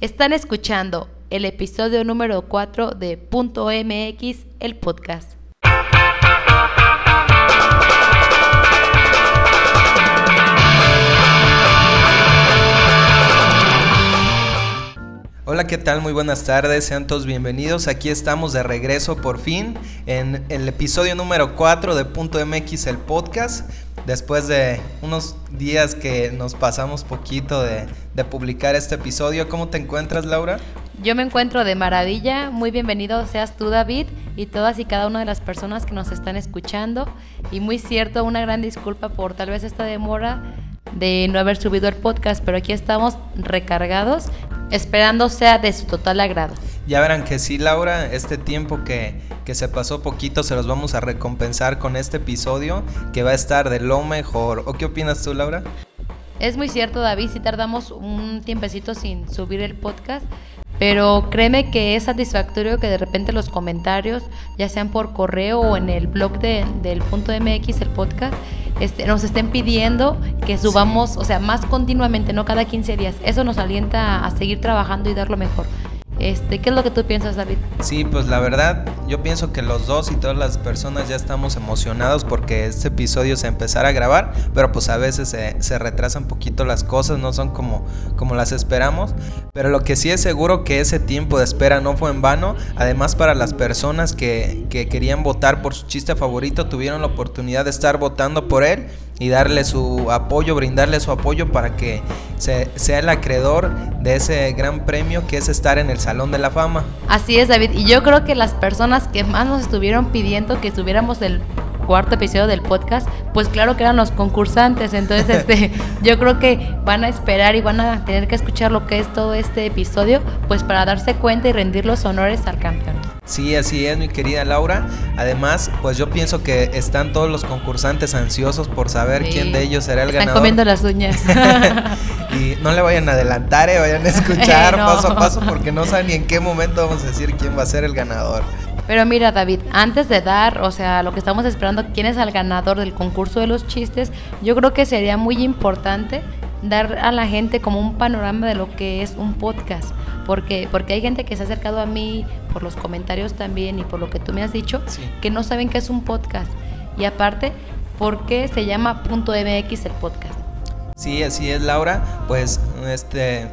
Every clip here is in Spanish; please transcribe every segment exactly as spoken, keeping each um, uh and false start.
Están escuchando el episodio número cuatro de Punto M X, el podcast. Hola, ¿qué tal? Muy buenas tardes, sean todos bienvenidos. Aquí estamos de regreso por fin en el episodio número cuatro de Punto M X, el podcast. Después de unos días que nos pasamos poquito de, de publicar este episodio. ¿Cómo te encuentras, Laura? Yo me encuentro de maravilla. Muy bienvenido seas tú, David, y todas y cada una de las personas que nos están escuchando. Y muy cierto, una gran disculpa por tal vez esta demora de no haber subido el podcast, pero aquí estamos recargados, esperando sea de su total agrado. Ya verán que sí, Laura, este tiempo que, que se pasó poquito se los vamos a recompensar con este episodio que va a estar de lo mejor. ¿O qué opinas tú, Laura? Es muy cierto, David, sí tardamos un tiempecito sin subir el podcast, pero créeme que es satisfactorio que de repente los comentarios, ya sean por correo o en el blog de, del Punto M X, el podcast, este, nos estén pidiendo que subamos, sí. o sea, más continuamente, no cada quince días. Eso nos alienta a seguir trabajando y dar lo mejor. Este, ¿qué es lo que tú piensas, David? Sí, pues la verdad, yo pienso que los dos y todas las personas ya estamos emocionados porque este episodio se empezara a grabar, pero pues a veces se, se retrasan un poquito las cosas, no son como, como las esperamos, pero lo que sí es seguro que ese tiempo de espera no fue en vano. Además, para las personas que, que querían votar por su chiste favorito, tuvieron la oportunidad de estar votando por él y darle su apoyo, brindarle su apoyo para que se, sea el acreedor de ese gran premio que es estar en el Salón de la Fama. Así es, David, y yo creo que las personas que más nos estuvieron pidiendo que subiéramos el cuarto episodio del podcast, pues claro que eran los concursantes. Entonces este, yo creo que van a esperar y van a tener que escuchar lo que es todo este episodio, pues para darse cuenta y rendir los honores al campeón. Sí, así es, mi querida Laura. Además, pues yo pienso que están todos los concursantes ansiosos por saber sí. quién de ellos será el Están ganador. Están comiendo las uñas. Y no le vayan a adelantar, eh, vayan a escuchar no. paso a paso, porque no saben ni en qué momento vamos a decir quién va a ser el ganador. Pero mira, David, antes de dar, o sea, lo que estamos esperando, quién es el ganador del concurso de los chistes, yo creo que sería muy importante dar a la gente como un panorama de lo que es un podcast. Porque, porque hay gente que se ha acercado a mí por los comentarios también y por lo que tú me has dicho, sí. que no saben qué es un podcast. Y aparte, ¿por qué se llama Punto M X el podcast? Sí, así es, Laura. Pues este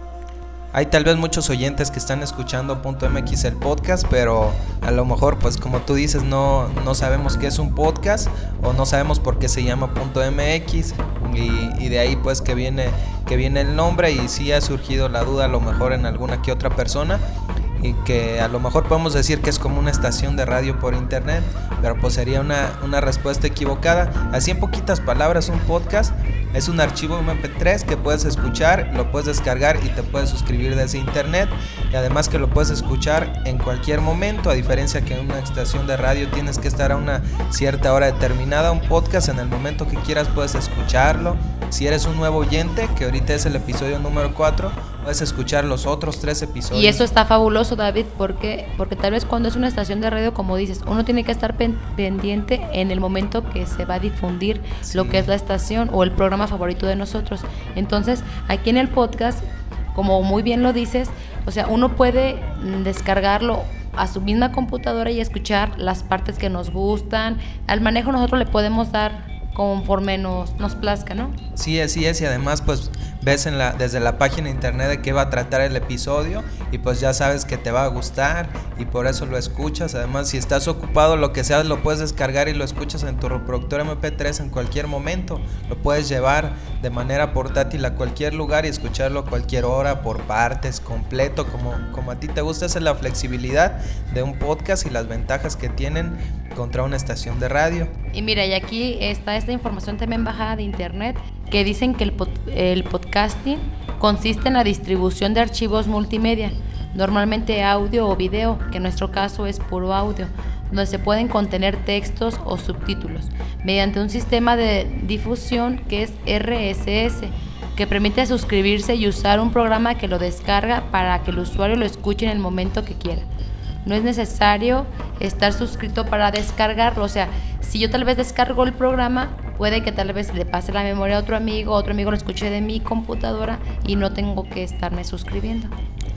hay tal vez muchos oyentes que están escuchando Punto M X el podcast, pero a lo mejor, pues como tú dices, no, no sabemos qué es un podcast o no sabemos por qué se llama Punto M X y, y de ahí pues que viene, que viene el nombre, y sí ha surgido la duda a lo mejor en alguna que otra persona, y que a lo mejor podemos decir que es como una estación de radio por internet, pero pues sería una, una respuesta equivocada. Así en poquitas palabras, un podcast es un archivo eme pe tres que puedes escuchar, lo puedes descargar y te puedes suscribir desde internet, y además que lo puedes escuchar en cualquier momento, a diferencia que en una estación de radio tienes que estar a una cierta hora determinada. Un podcast en el momento que quieras puedes escucharlo. Si eres un nuevo oyente, que ahorita es el episodio número cuatro, puedes escuchar los otros tres episodios. Y eso está fabuloso, David, porque, porque tal vez cuando es una estación de radio, como dices, uno tiene que estar pen, pendiente en el momento que se va a difundir sí. lo que es la estación o el programa favorito de nosotros. Entonces, aquí en el podcast, como muy bien lo dices, o sea, uno puede descargarlo a su misma computadora y escuchar las partes que nos gustan. Al manejo nosotros le podemos dar conforme nos, nos plazca, ¿no? Sí, así es, y además pues ves en la, desde la página de internet de qué va a tratar el episodio, y pues ya sabes que te va a gustar y por eso lo escuchas. Además, si estás ocupado, lo que sea, lo puedes descargar y lo escuchas en tu reproductor eme pe tres en cualquier momento. Lo puedes llevar de manera portátil a cualquier lugar y escucharlo a cualquier hora, por partes, completo, como, como a ti te gusta. Esa es la flexibilidad de un podcast y las ventajas que tienen contra una estación de radio. Y mira, y aquí está esta información también bajada de internet, que dicen que el, pod, el podcasting consiste en la distribución de archivos multimedia, normalmente audio o video, que en nuestro caso es puro audio, donde se pueden contener textos o subtítulos, mediante un sistema de difusión que es erre ese ese, que permite suscribirse y usar un programa que lo descarga para que el usuario lo escuche en el momento que quiera. No es necesario estar suscrito para descargarlo. O sea, si yo tal vez descargo el programa, puede que tal vez le pase la memoria a otro amigo, otro amigo lo escuche de mi computadora y no tengo que estarme suscribiendo.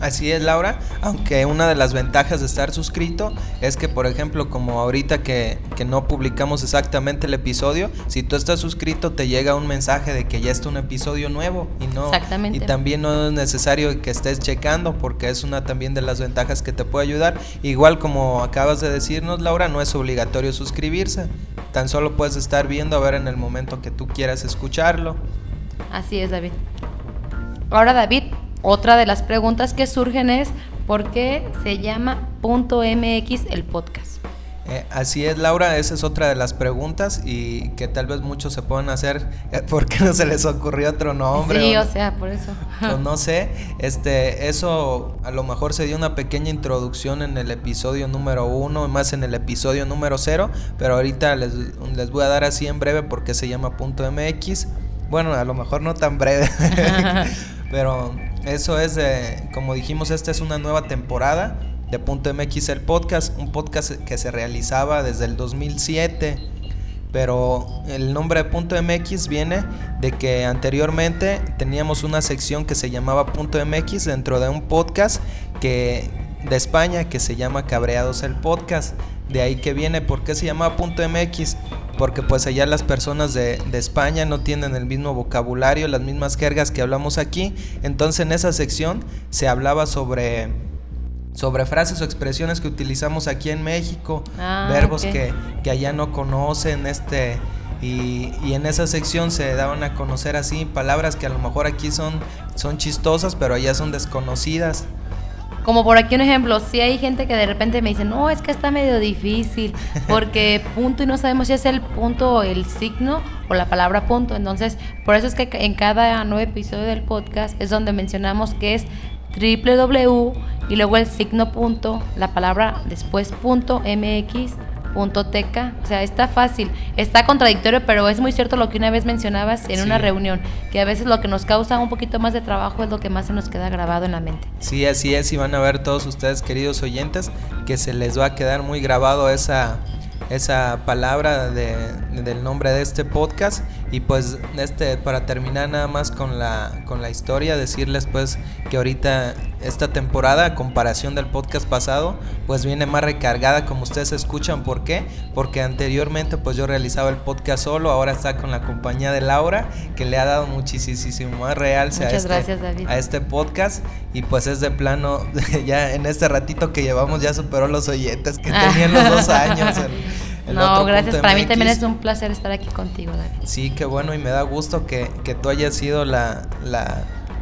Así es, Laura, aunque una de las ventajas de estar suscrito es que, por ejemplo, como ahorita que, que no publicamos exactamente el episodio, si tú estás suscrito te llega un mensaje de que ya está un episodio nuevo y no Exactamente. Y también no es necesario que estés checando, porque es una también de las ventajas que te puede ayudar. Igual como acabas de decirnos, Laura, no es obligatorio suscribirse, tan solo puedes estar viendo a ver en el momento que tú quieras escucharlo. Así es, David. Ahora, David, otra de las preguntas que surgen es ¿por qué se llama .mx el podcast? Eh, así es, Laura, esa es otra de las preguntas y que tal vez muchos se puedan hacer, eh, ¿por qué no se les ocurrió otro nombre? Sí, o, o sea, por eso. o no sé, este, eso a lo mejor se dio una pequeña introducción en el episodio número uno, más en el episodio número cero, pero ahorita les, les voy a dar así en breve por qué se llama .mx. Bueno, a lo mejor no tan breve, pero eso es, de, como dijimos, esta es una nueva temporada de .mx el podcast, un podcast que se realizaba desde el dos mil siete, pero el nombre de .mx viene de que anteriormente teníamos una sección que se llamaba .mx dentro de un podcast que de España que se llama Cabreados el Podcast. De ahí que viene. ¿Por qué se llama .mx? Porque pues allá las personas de, de España no tienen el mismo vocabulario, las mismas jergas que hablamos aquí. Entonces en esa sección se hablaba sobre, sobre frases o expresiones que utilizamos aquí en México, ah, verbos okay. que, que allá no conocen, este y, y en esa sección se daban a conocer así palabras que a lo mejor aquí son, son chistosas, pero allá son desconocidas. Como por aquí un ejemplo, sí hay gente que de repente me dice, no, es que está medio difícil, porque punto y no sabemos si es el punto o el signo o la palabra punto. Entonces, por eso es que en cada nuevo episodio del podcast es donde mencionamos que es www y luego el signo punto, la palabra después punto mx punto teca. O sea, está fácil, está contradictorio, pero es muy cierto lo que una vez mencionabas en sí. una reunión, que a veces lo que nos causa un poquito más de trabajo es lo que más se nos queda grabado en la mente. Sí, así es, y van a ver todos ustedes, queridos oyentes, que se les va a quedar muy grabado esa, esa palabra de, del nombre de este podcast. Y pues este para terminar nada más con la, con la historia, decirles pues que ahorita esta temporada, a comparación del podcast pasado, pues viene más recargada, como ustedes escuchan. ¿Por qué? Porque anteriormente pues yo realizaba el podcast solo, ahora está con la compañía de Laura, que le ha dado muchísimo más realce a este, gracias, David. a este podcast. Y pues es de plano, ya en este ratito que llevamos ya superó los oyentes que tenían los dos años. El, el no, gracias, para mí también es un placer estar aquí contigo, David. Sí, qué bueno, y me da gusto que, que tú hayas sido la, la,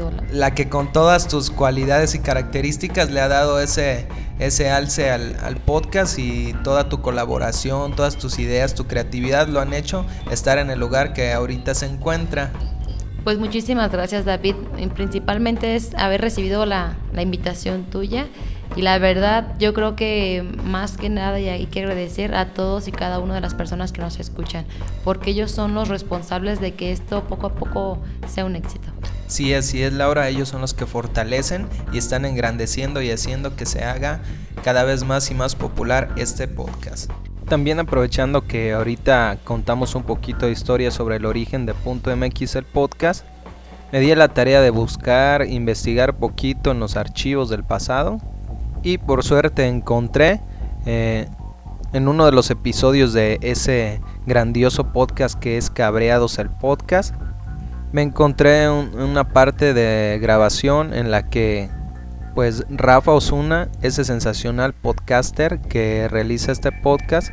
la que con todas tus cualidades y características le ha dado ese, ese alce al, al podcast, y toda tu colaboración, todas tus ideas, tu creatividad lo han hecho estar en el lugar que ahorita se encuentra. Pues muchísimas gracias, David. Principalmente es haber recibido la, la invitación tuya, y la verdad yo creo que más que nada y hay que agradecer a todos y cada una de las personas que nos escuchan, porque ellos son los responsables de que esto poco a poco sea un éxito. Sí, así es, Laura, ellos son los que fortalecen y están engrandeciendo y haciendo que se haga cada vez más y más popular este podcast. También aprovechando que ahorita contamos un poquito de historia sobre el origen de .mx el podcast, me di a la tarea de buscar, investigar poquito en los archivos del pasado, y por suerte encontré eh, en uno de los episodios de ese grandioso podcast que es Cabreados el Podcast, me encontré un, una parte de grabación en la que pues Rafa Osuna, ese sensacional podcaster que realiza este podcast,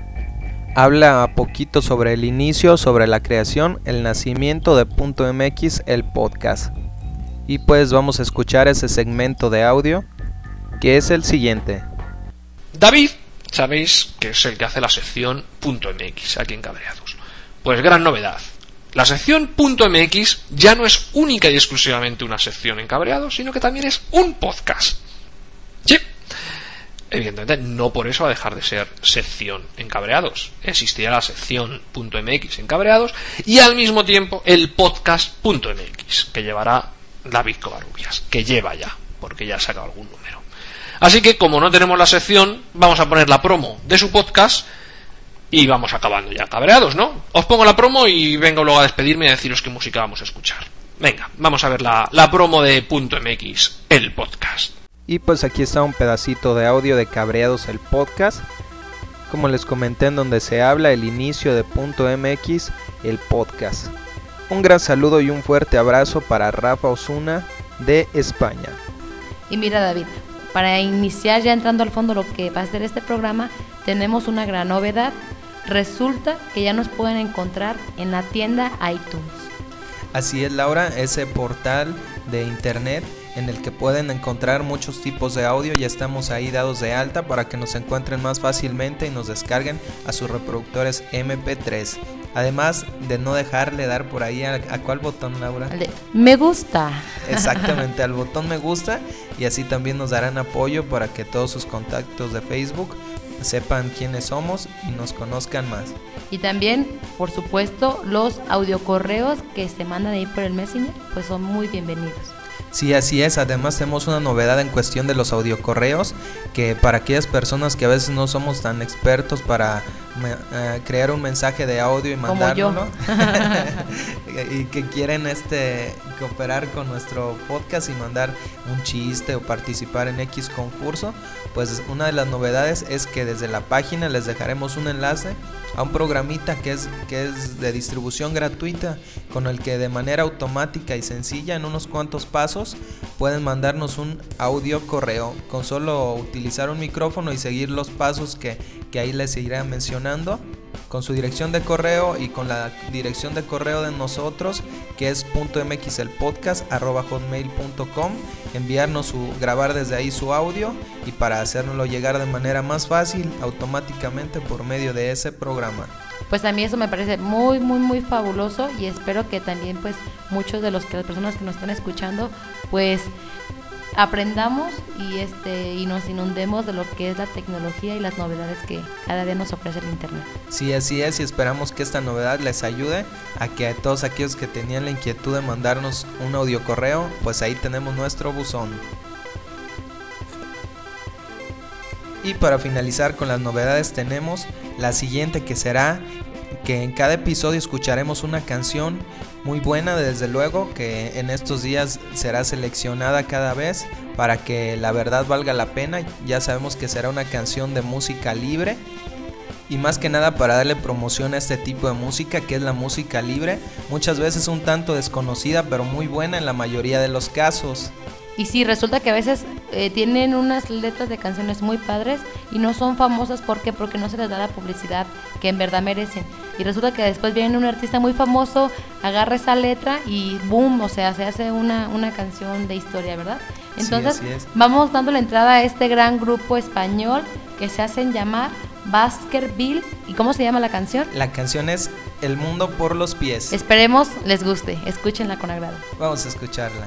habla poquito sobre el inicio, sobre la creación, el nacimiento de .mx el podcast. Y pues vamos a escuchar ese segmento de audio, que es el siguiente. David, sabéis que es el que hace la sección .mx aquí en Cabreados. Pues gran novedad. La sección .mx ya no es única y exclusivamente una sección en Cabreados, sino que también es un podcast. Sí. Evidentemente no por eso va a dejar de ser sección en Cabreados. Existirá la sección .mx en Cabreados y al mismo tiempo el podcast .mx, que llevará David Covarrubias, que lleva ya, porque ya ha sacado algún número. Así que como no tenemos la sección, vamos a poner la promo de su podcast y vamos acabando ya Cabreados, ¿no? Os pongo la promo y vengo luego a despedirme y a deciros qué música vamos a escuchar. Venga, vamos a ver la, la promo de .mx, el podcast. Y pues aquí está un pedacito de audio de Cabreados el podcast. Como les comenté, en donde se habla el inicio de .mx, el podcast. Un gran saludo y un fuerte abrazo para Rafa Osuna de España. Y mira, David, para iniciar ya entrando al fondo lo que va a ser este programa, tenemos una gran novedad. Resulta que ya nos pueden encontrar en la tienda iTunes. Así es, Laura, ese portal de internet en el que pueden encontrar muchos tipos de audio. Ya estamos ahí dados de alta para que nos encuentren más fácilmente y nos descarguen a sus reproductores eme pe tres. Además de no dejarle dar por ahí a, a ¿cuál botón, Laura? Al de me gusta. Exactamente, al botón me gusta, y así también nos darán apoyo para que todos sus contactos de Facebook sepan quiénes somos y nos conozcan más. Y también, por supuesto, los audiocorreos que se mandan ahí por el Messenger, pues son muy bienvenidos. Sí, así es. Además tenemos una novedad en cuestión de los audiocorreos, que para aquellas personas que a veces no somos tan expertos para uh, crear un mensaje de audio y mandárnoslo y que quieren este cooperar con nuestro podcast y mandar un chiste o participar en X concurso, pues una de las novedades es que desde la página les dejaremos un enlace a un programita que es, que es de distribución gratuita, con el que de manera automática y sencilla, en unos cuantos pasos, pueden mandarnos un audio correo con solo utilizar un micrófono y seguir los pasos que, que ahí les iré mencionando, con su dirección de correo y con la dirección de correo de nosotros, que es .mxelpodcast arroba hotmail punto com. Enviarnos su, grabar desde ahí su audio, y para hacérnoslo llegar de manera más fácil automáticamente por medio de ese programa. Pues a mí eso me parece muy muy muy fabuloso, y espero que también pues muchos de los que las personas que nos están escuchando pues aprendamos y este y nos inundemos de lo que es la tecnología y las novedades que cada día nos ofrece el internet. Sí, así es, y esperamos que esta novedad les ayude a que a todos aquellos que tenían la inquietud de mandarnos un audio correo, pues ahí tenemos nuestro buzón. Y para finalizar con las novedades tenemos la siguiente, que será que en cada episodio escucharemos una canción muy buena, desde luego que en estos días será seleccionada cada vez para que la verdad valga la pena. Ya sabemos que será una canción de música libre, y más que nada para darle promoción a este tipo de música, que es la música libre, muchas veces un tanto desconocida pero muy buena en la mayoría de los casos. Y sí, resulta que a veces eh, tienen unas letras de canciones muy padres y no son famosas. ¿Por qué? Porque no se les da la publicidad que en verdad merecen. Y resulta que después viene un artista muy famoso, agarra esa letra y boom, o sea, se hace una, una canción de historia, ¿verdad? Entonces, sí, así es. Vamos dando la entrada a este gran grupo español que se hacen llamar Baskerville. ¿Y cómo se llama la canción? La canción es El mundo por los pies. Esperemos les guste, escúchenla con agrado. Vamos a escucharla.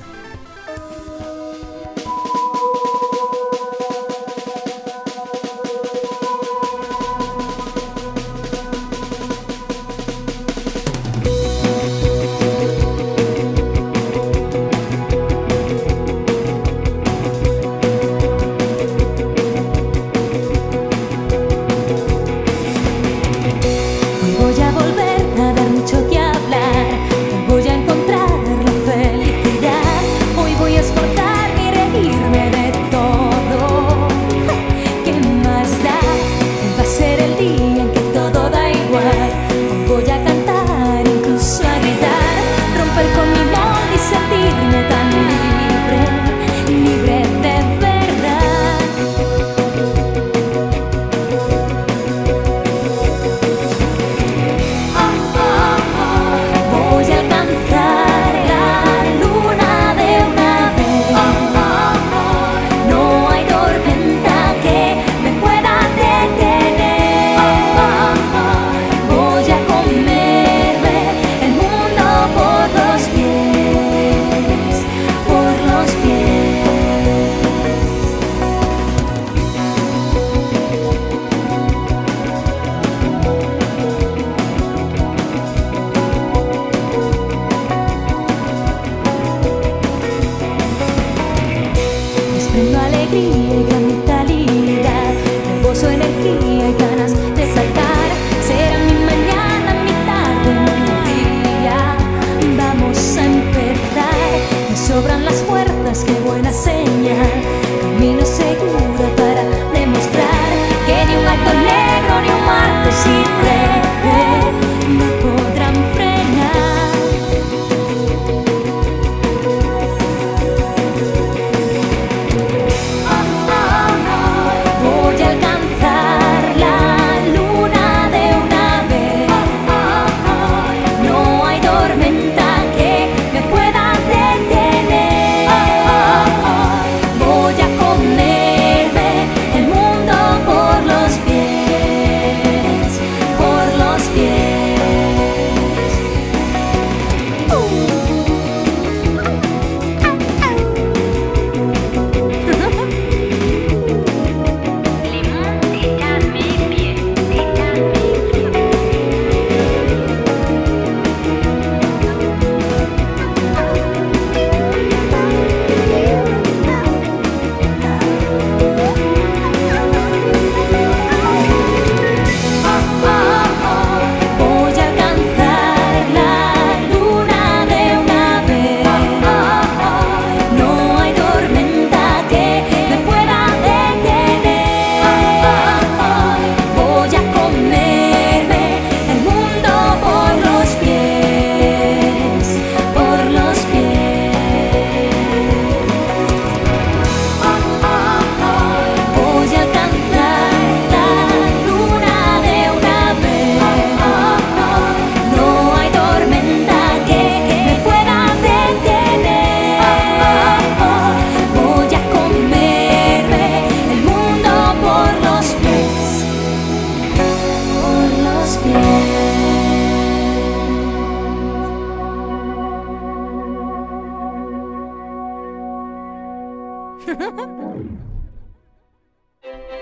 sobran las fuerzas, qué buena señal. Camino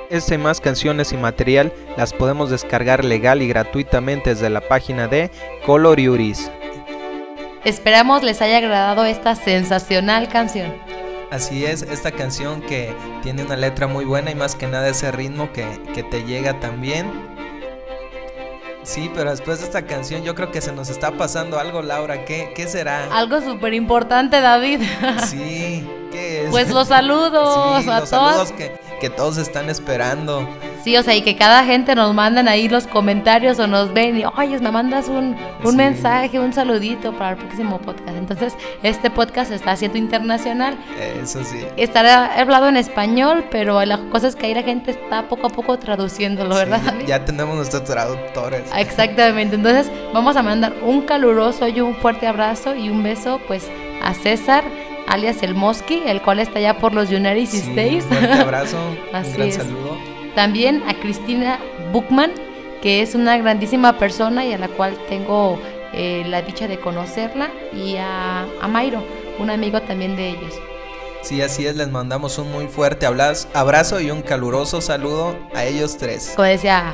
Esta y más canciones y material las podemos descargar legal y gratuitamente desde la página de Coloriuris. Esperamos les haya agradado esta sensacional canción. Así es, esta canción que tiene una letra muy buena y más que nada ese ritmo que, que te llega también. Sí, pero después de esta canción yo creo que se nos está pasando algo, Laura. ¿Qué, qué será? Algo súper importante, David. Sí, ¿qué es? Pues los saludos sí, a los todos. saludos que, que todos están esperando. Sí, o sea, y que cada gente nos mandan ahí los comentarios o nos ven y, oye, me mandas un, un Sí. mensaje, un saludito para el próximo podcast. Entonces, este podcast está siendo internacional. Eso sí. Estará hablado en español, pero la cosa es que ahí la gente está poco a poco traduciéndolo, ¿verdad, Sí, David? ya tenemos nuestros traductores. Exactamente. Entonces, vamos a mandar un caluroso y un fuerte abrazo y un beso, pues, a César, alias el Mosqui, el cual está allá por los United Sí, States. un fuerte abrazo, Así un gran es. saludo. También a Cristina Buchman, que es una grandísima persona y a la cual tengo eh, la dicha de conocerla, y a, a Mayro, un amigo también de ellos. Sí, así es, les mandamos un muy fuerte ablazo- abrazo y un caluroso saludo a ellos tres. Como decía,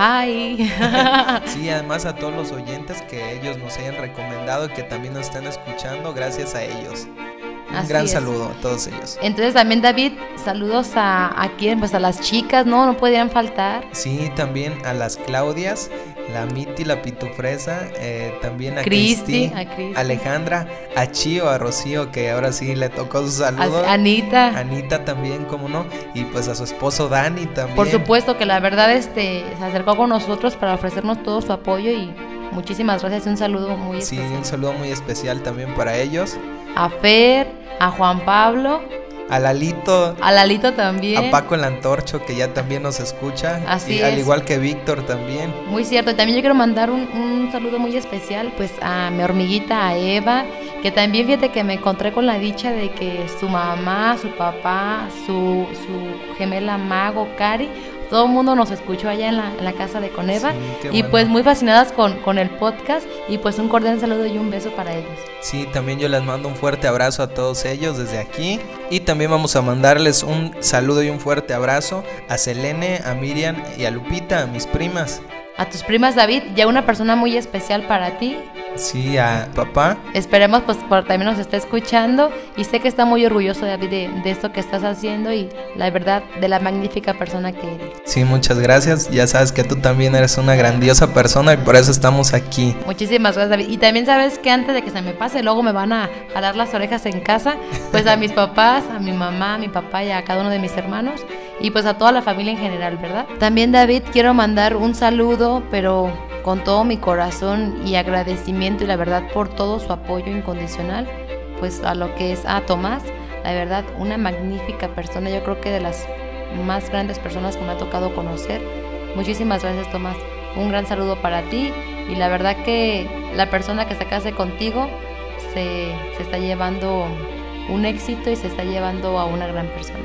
hi. Sí, además a todos los oyentes que ellos nos hayan recomendado y que también nos están escuchando, gracias a ellos. Un Así gran es. saludo a todos ellos. Entonces también, David, saludos a, a quién, pues a las chicas, ¿no? No podían faltar. Sí, también a las Claudias, la Miti, la Pitufresa, eh, también a Cristi, Cristi, a Cristi. Alejandra, a Chío, a Rocío, que ahora sí le tocó su saludo. A- Anita. Anita también, cómo no, y pues a su esposo Dani también. Por supuesto que la verdad este se acercó con nosotros para ofrecernos todo su apoyo y muchísimas gracias y un saludo muy Sí, especial. un saludo muy especial también para ellos. A Fer, a Juan Pablo, A Lalito, a Lalito también. a Paco el Antorcho, que ya también nos escucha. Así y es. al igual que Víctor también. Muy cierto, y también yo quiero mandar un, un saludo muy especial pues a mi hormiguita, a Eva, que también fíjate que me encontré con la dicha de que su mamá, su papá, su, su gemela Mago, Cari, todo el mundo nos escuchó allá en la, en la casa de Coneva. Sí, qué y bueno. pues muy fascinadas con, con el podcast y pues un cordial saludo y un beso para ellos. Sí, también yo les mando un fuerte abrazo a todos ellos desde aquí. Y también vamos a mandarles un saludo y un fuerte abrazo a Selene, a Miriam y a Lupita, a mis primas. A tus primas, David, ya una persona muy especial para ti. Sí, a papá. Esperemos pues por también nos esté escuchando y sé que está muy orgulloso, David, de, de esto que estás haciendo y la verdad de la magnífica persona que eres. Sí, muchas gracias. Ya sabes que tú también eres una grandiosa persona y por eso estamos aquí. Muchísimas gracias, David. Y también sabes que antes de que se me pase, luego me van a jalar las orejas en casa, pues a mis papás, a mi mamá, a mi papá y a cada uno de mis hermanos y pues a toda la familia en general, ¿verdad? También, David, quiero mandar un saludo, pero con todo mi corazón y agradecimiento y la verdad por todo su apoyo incondicional, pues a lo que es a Tomás, la verdad una magnífica persona, yo creo que de las más grandes personas que me ha tocado conocer. Muchísimas gracias, Tomás, un gran saludo para ti y la verdad que la persona que se case contigo se, se está llevando un éxito y se está llevando a una gran persona.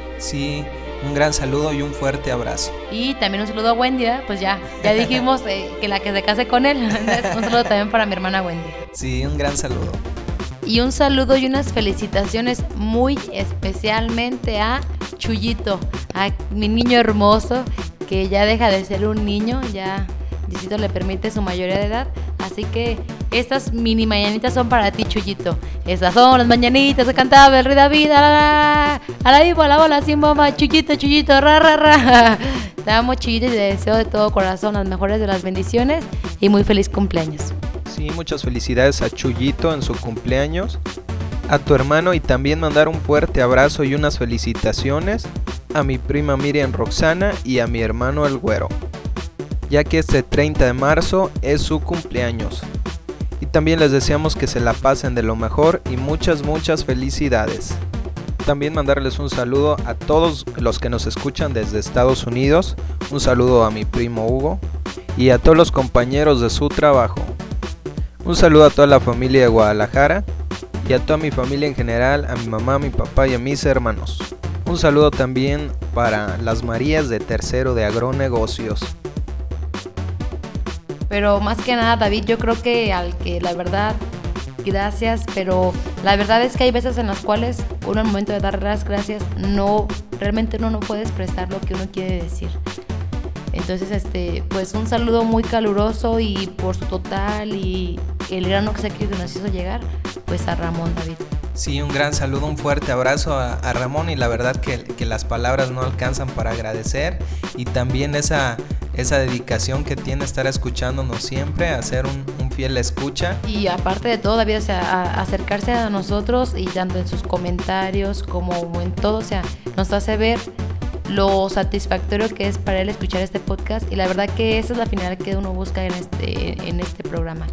Sí, un gran saludo y un fuerte abrazo. Y también un saludo a Wendy, ¿eh? Pues ya, ya dijimos eh, que la que se case con él. Entonces, un saludo también para mi hermana Wendy. Sí, un gran saludo. Y un saludo y unas felicitaciones muy especialmente a Chuyito, a mi niño hermoso, que ya deja de ser un niño, ya Diosito le permite su mayoría de edad. Así que estas mini mañanitas son para ti, Chuyito. Estas son las mañanitas que cantaba el rey David. A la, a la viva, a la bola, sin bomba, Chuyito, Chuyito, ra, ra, ra. Te amo, Chuyito, y te deseo de todo corazón las mejores de las bendiciones y muy feliz cumpleaños. Sí, muchas felicidades a Chuyito en su cumpleaños, a tu hermano y también mandar un fuerte abrazo y unas felicitaciones a mi prima Miriam Roxana y a mi hermano El Güero, ya que este treinta de marzo es su cumpleaños. Y también les deseamos que se la pasen de lo mejor y muchas muchas felicidades. También mandarles un saludo a todos los que nos escuchan desde Estados Unidos, un saludo a mi primo Hugo y a todos los compañeros de su trabajo. Un saludo a toda la familia de Guadalajara y a toda mi familia en general, a mi mamá, a mi papá y a mis hermanos. Un saludo también para las Marías de tercero de Agronegocios. Pero más que nada, David, yo creo que al que la verdad gracias, pero la verdad es que hay veces en las cuales uno al momento de dar las gracias no, realmente uno no puede expresar lo que uno quiere decir. Entonces, este, pues un saludo muy caluroso y por su total y el gran obsequio que nos hizo llegar, pues a Ramón, David. Sí, un gran saludo, un fuerte abrazo a, a Ramón, y la verdad que, que las palabras no alcanzan para agradecer, y también esa, esa dedicación que tiene estar escuchándonos siempre, a ser un, un fiel escucha. Y aparte de todo, David, o sea, a, a acercarse a nosotros, y tanto en sus comentarios como en todo, o sea, nos hace ver lo satisfactorio que es para él escuchar este podcast, y la verdad que esa es la finalidad que uno busca en este, en este programa.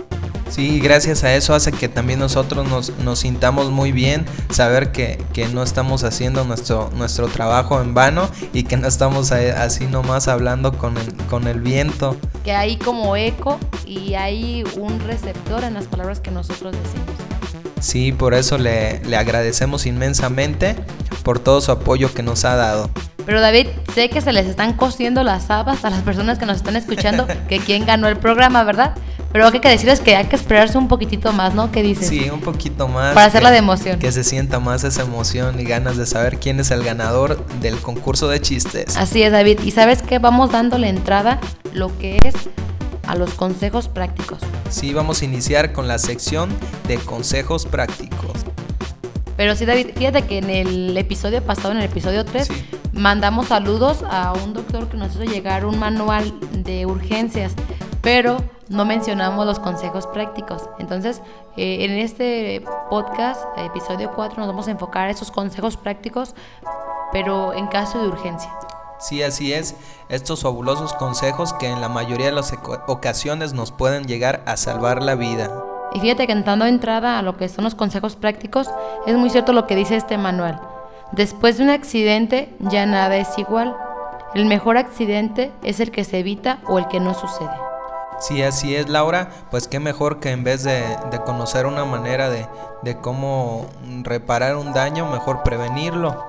Sí, gracias a eso hace que también nosotros nos, nos sintamos muy bien, saber que, que no estamos haciendo nuestro, nuestro trabajo en vano, y que no estamos así nomás hablando con el, con el viento. Que hay como eco y hay un receptor en las palabras que nosotros decimos. Sí, por eso le, le agradecemos inmensamente por todo su apoyo que nos ha dado. Pero David, sé que se les están cosiendo las habas a las personas que nos están escuchando, que quién ganó el programa, ¿verdad? Pero lo que hay que decir es que hay que esperarse un poquitito más, ¿no? ¿Qué dices? Sí, un poquito más. Para hacerla de emoción. Que se sienta más esa emoción y ganas de saber quién es el ganador del concurso de chistes. Así es, David. Y ¿sabes qué? Vamos dándole entrada lo que es a los consejos prácticos. Sí, vamos a iniciar con la sección de consejos prácticos. Pero sí, David, fíjate que en el episodio pasado, en el episodio tres, sí, mandamos saludos a un doctor que nos hizo llegar un manual de urgencias, pero no mencionamos los consejos prácticos. Entonces, eh, en este podcast, episodio cuatro, nos vamos a enfocar a esos consejos prácticos, pero en caso de urgencia. Sí, así es. Estos fabulosos consejos que en la mayoría de las ocasiones nos pueden llegar a salvar la vida. Y fíjate que dando entrada a lo que son los consejos prácticos, es muy cierto lo que dice este manual. Después de un accidente, ya nada es igual. El mejor accidente es el que se evita o el que no sucede. Sí, así es, Laura. Pues qué mejor que en vez de, de conocer una manera de, de cómo reparar un daño, mejor prevenirlo.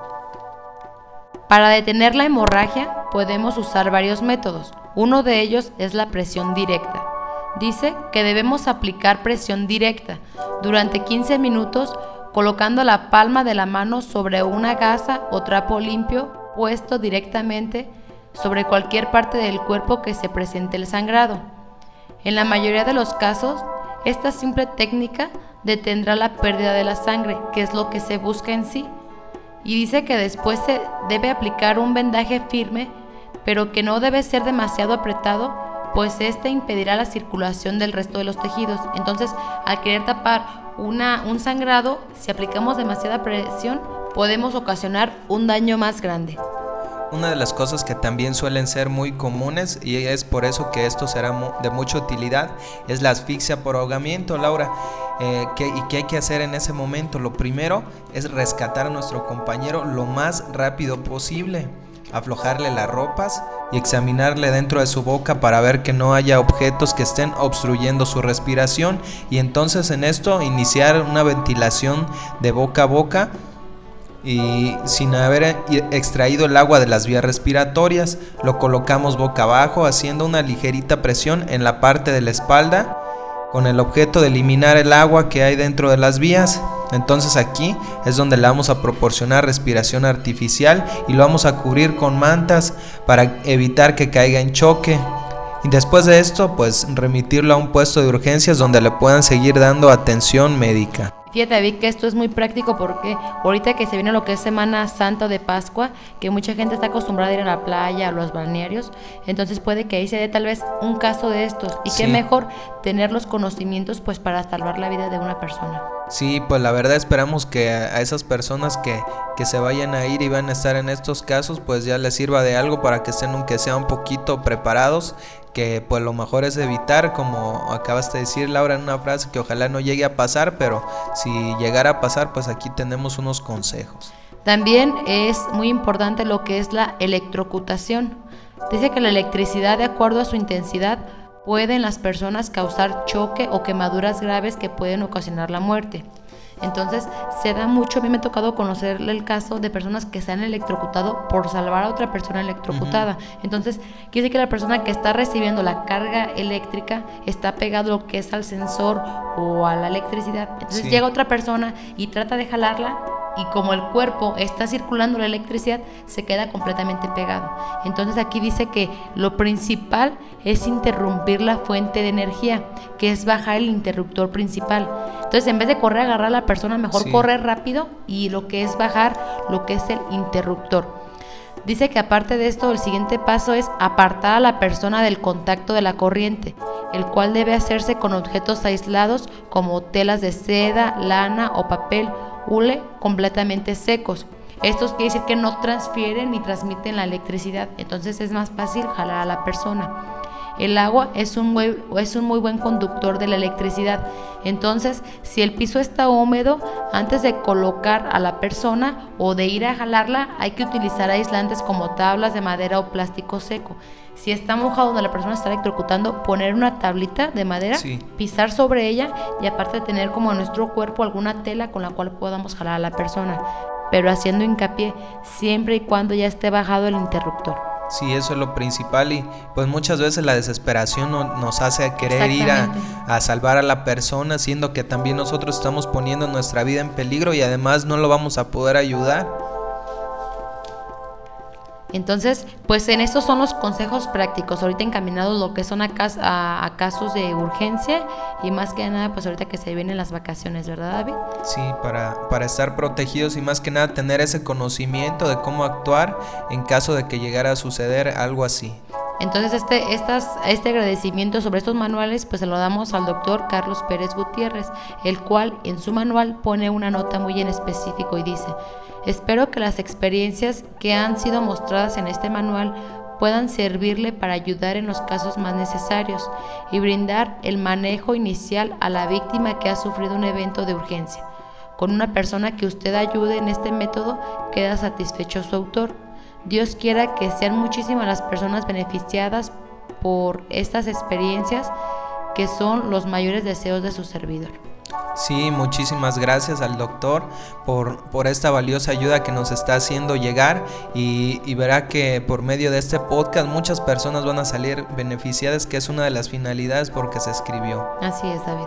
Para detener la hemorragia podemos usar varios métodos. Uno de ellos es la presión directa. Dice que debemos aplicar presión directa durante quince minutos colocando la palma de la mano sobre una gasa o trapo limpio puesto directamente sobre cualquier parte del cuerpo que se presente el sangrado. En la mayoría de los casos, esta simple técnica detendrá la pérdida de la sangre, que es lo que se busca en sí. Y dice que después se debe aplicar un vendaje firme, pero que no debe ser demasiado apretado, pues este impedirá la circulación del resto de los tejidos. Entonces, al querer tapar una, un sangrado, si aplicamos demasiada presión, podemos ocasionar un daño más grande. Una de las cosas que también suelen ser muy comunes, y es por eso que esto será de mucha utilidad, es la asfixia por ahogamiento, Laura. Eh, ¿qué, ¿Y qué hay que hacer en ese momento? Lo primero es rescatar a nuestro compañero lo más rápido posible, aflojarle las ropas y examinarle dentro de su boca para ver que no haya objetos que estén obstruyendo su respiración, y entonces en esto iniciar una ventilación de boca a boca y sin haber extraído el agua de las vías respiratorias. Lo colocamos boca abajo haciendo una ligerita presión en la parte de la espalda con el objeto de eliminar el agua que hay dentro de las vías. Entonces aquí es donde le vamos a proporcionar respiración artificial y lo vamos a cubrir con mantas para evitar que caiga en choque. Y después de esto, pues remitirlo a un puesto de urgencias donde le puedan seguir dando atención médica. Fíjate, David, que esto es muy práctico porque ahorita que se viene lo que es Semana Santa de Pascua, que mucha gente está acostumbrada a ir a la playa, a los balnearios, entonces puede que ahí se dé tal vez un caso de estos. Y sí, qué mejor tener los conocimientos pues para salvar la vida de una persona. Sí, pues la verdad esperamos que a esas personas que, que se vayan a ir y van a estar en estos casos, pues ya les sirva de algo para que estén aunque sea un poquito preparados, que pues lo mejor es evitar, como acabas de decir, Laura, en una frase, que ojalá no llegue a pasar, pero si llegara a pasar, pues aquí tenemos unos consejos. También es muy importante lo que es la electrocutación. Dice que la electricidad, de acuerdo a su intensidad, puede en las personas causar choque o quemaduras graves que pueden ocasionar la muerte. Entonces se da mucho, a mí me ha tocado conocer el caso de personas que se han electrocutado por salvar a otra persona electrocutada. Uh-huh. Entonces quiere decir que la persona que está recibiendo la carga eléctrica está pegado lo que es al sensor o a la electricidad. Entonces sí. llega otra persona y trata de jalarla, y como el cuerpo está circulando la electricidad, se queda completamente pegado. Entonces aquí dice que lo principal es interrumpir la fuente de energía, que es bajar el interruptor principal. Entonces en vez de correr a agarrar a la persona, mejor sí. correr rápido, y lo que es bajar lo que es el interruptor. Dice que aparte de esto, el siguiente paso es apartar a la persona del contacto de la corriente, el cual debe hacerse con objetos aislados como telas de seda, lana o papel hule completamente secos. Estos quiere decir que no transfieren ni transmiten la electricidad, entonces es más fácil jalar a la persona. El agua es un, muy, es un muy buen conductor de la electricidad. Entonces, si el piso está húmedo, antes de colocar a la persona o de ir a jalarla, hay que utilizar aislantes como tablas de madera o plástico seco. Si está mojado donde la persona está electrocutando, poner una tablita de madera, sí. pisar sobre ella, y aparte tener como en nuestro cuerpo alguna tela con la cual podamos jalar a la persona, pero haciendo hincapié siempre y cuando ya esté bajado el interruptor. Sí, eso es lo principal, y pues muchas veces la desesperación no, nos hace querer ir a, a salvar a la persona, siendo que también nosotros estamos poniendo nuestra vida en peligro y además no lo vamos a poder ayudar. Entonces, pues en estos son los consejos prácticos, ahorita encaminados lo que son a, cas- a, a casos de urgencia, y más que nada, pues ahorita que se vienen las vacaciones, ¿verdad, David? Sí, para, para estar protegidos y más que nada tener ese conocimiento de cómo actuar en caso de que llegara a suceder algo así. Entonces este, estas, este agradecimiento sobre estos manuales pues se lo damos al doctor Carlos Pérez Gutiérrez, el cual en su manual pone una nota muy en específico y dice: espero que las experiencias que han sido mostradas en este manual puedan servirle para ayudar en los casos más necesarios y brindar el manejo inicial a la víctima que ha sufrido un evento de urgencia. Con una persona que usted ayude en este método, queda satisfecho su autor. Dios quiera que sean muchísimas las personas beneficiadas por estas experiencias, que son los mayores deseos de su servidor. Sí, muchísimas gracias al doctor por, por esta valiosa ayuda que nos está haciendo llegar, y, y verá que por medio de este podcast muchas personas van a salir beneficiadas, que es una de las finalidades por que se escribió. Así es, David.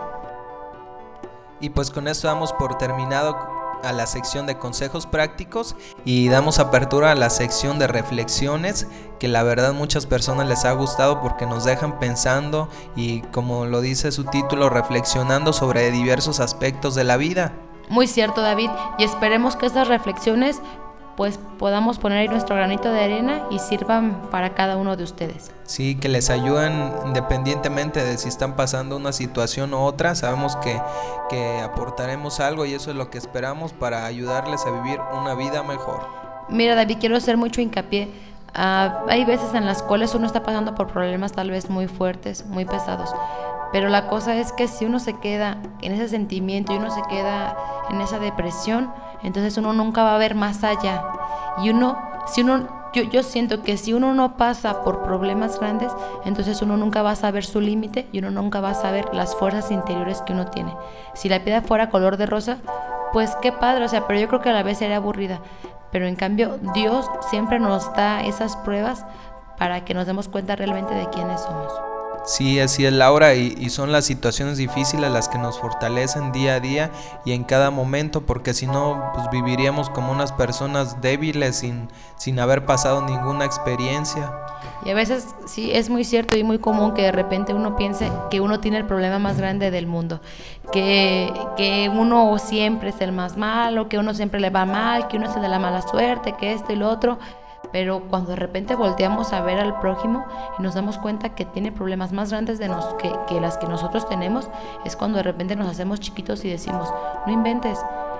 Y pues con esto damos por terminado a la sección de consejos prácticos y damos apertura a la sección de reflexiones, que la verdad muchas personas les ha gustado porque nos dejan pensando y, como lo dice su título, reflexionando sobre diversos aspectos de la vida. Muy cierto, David, y esperemos que estas reflexiones pues podamos poner ahí nuestro granito de arena y sirvan para cada uno de ustedes. Sí, que les ayuden independientemente de si están pasando una situación u otra. Sabemos que, que aportaremos algo, y eso es lo que esperamos para ayudarles a vivir una vida mejor. Mira, David, quiero hacer mucho hincapié. Uh, hay veces en las cuales uno está pasando por problemas tal vez muy fuertes, muy pesados, pero la cosa es que si uno se queda en ese sentimiento y uno se queda en esa depresión, entonces uno nunca va a ver más allá. Y uno, si uno, yo, yo siento que si uno no pasa por problemas grandes, entonces uno nunca va a saber su límite y uno nunca va a saber las fuerzas interiores que uno tiene. Si la vida fuera color de rosa, pues qué padre, o sea, pero yo creo que a la vez sería aburrida. Pero en cambio, Dios siempre nos da esas pruebas para que nos demos cuenta realmente de quiénes somos. Sí, así es, Laura, y, y son las situaciones difíciles las que nos fortalecen día a día y en cada momento, porque si no, pues viviríamos como unas personas débiles sin, sin haber pasado ninguna experiencia. Y a veces sí es muy cierto y muy común que de repente uno piense que uno tiene el problema más grande del mundo, que, que uno siempre es el más malo, que uno siempre le va mal, que uno es el de la mala suerte, que esto y lo otro. Pero cuando de repente volteamos a ver al prójimo y nos damos cuenta que tiene problemas más grandes de nos, que, que las que nosotros tenemos, es cuando de repente nos hacemos chiquitos y decimos, no inventes,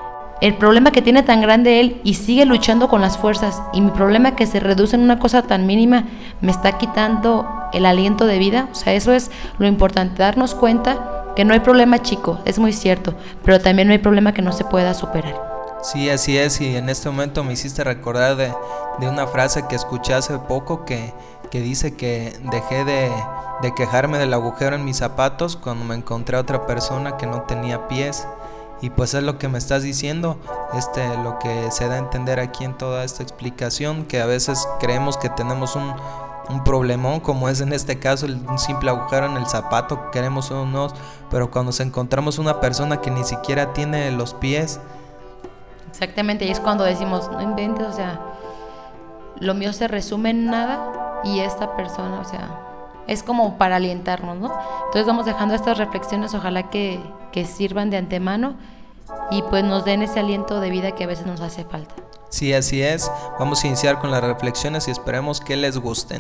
el problema que tiene tan grande él y sigue luchando con las fuerzas, y mi problema que se reduce en una cosa tan mínima me está quitando el aliento de vida. O sea, eso es lo importante, darnos cuenta que no hay problema chico, es muy cierto, pero también no hay problema que no se pueda superar. Sí, así es, y en este momento me hiciste recordar de, de una frase que escuché hace poco que, que dice que dejé de, de quejarme del agujero en mis zapatos cuando me encontré a otra persona que no tenía pies. Y pues es lo que me estás diciendo, este, lo que se da a entender aquí en toda esta explicación, que a veces creemos que tenemos un, un problemón, como es en este caso el, un simple agujero en el zapato, queremos unos nuevos, pero cuando nos encontramos una persona que ni siquiera tiene los pies. Exactamente, y es cuando decimos, no inventes, o sea, lo mío se resume en nada y esta persona, o sea, es como para alientarnos, ¿no? Entonces vamos dejando estas reflexiones, ojalá que, que sirvan de antemano y pues nos den ese aliento de vida que a veces nos hace falta. Sí, así es. Vamos a iniciar con las reflexiones y esperemos que les gusten.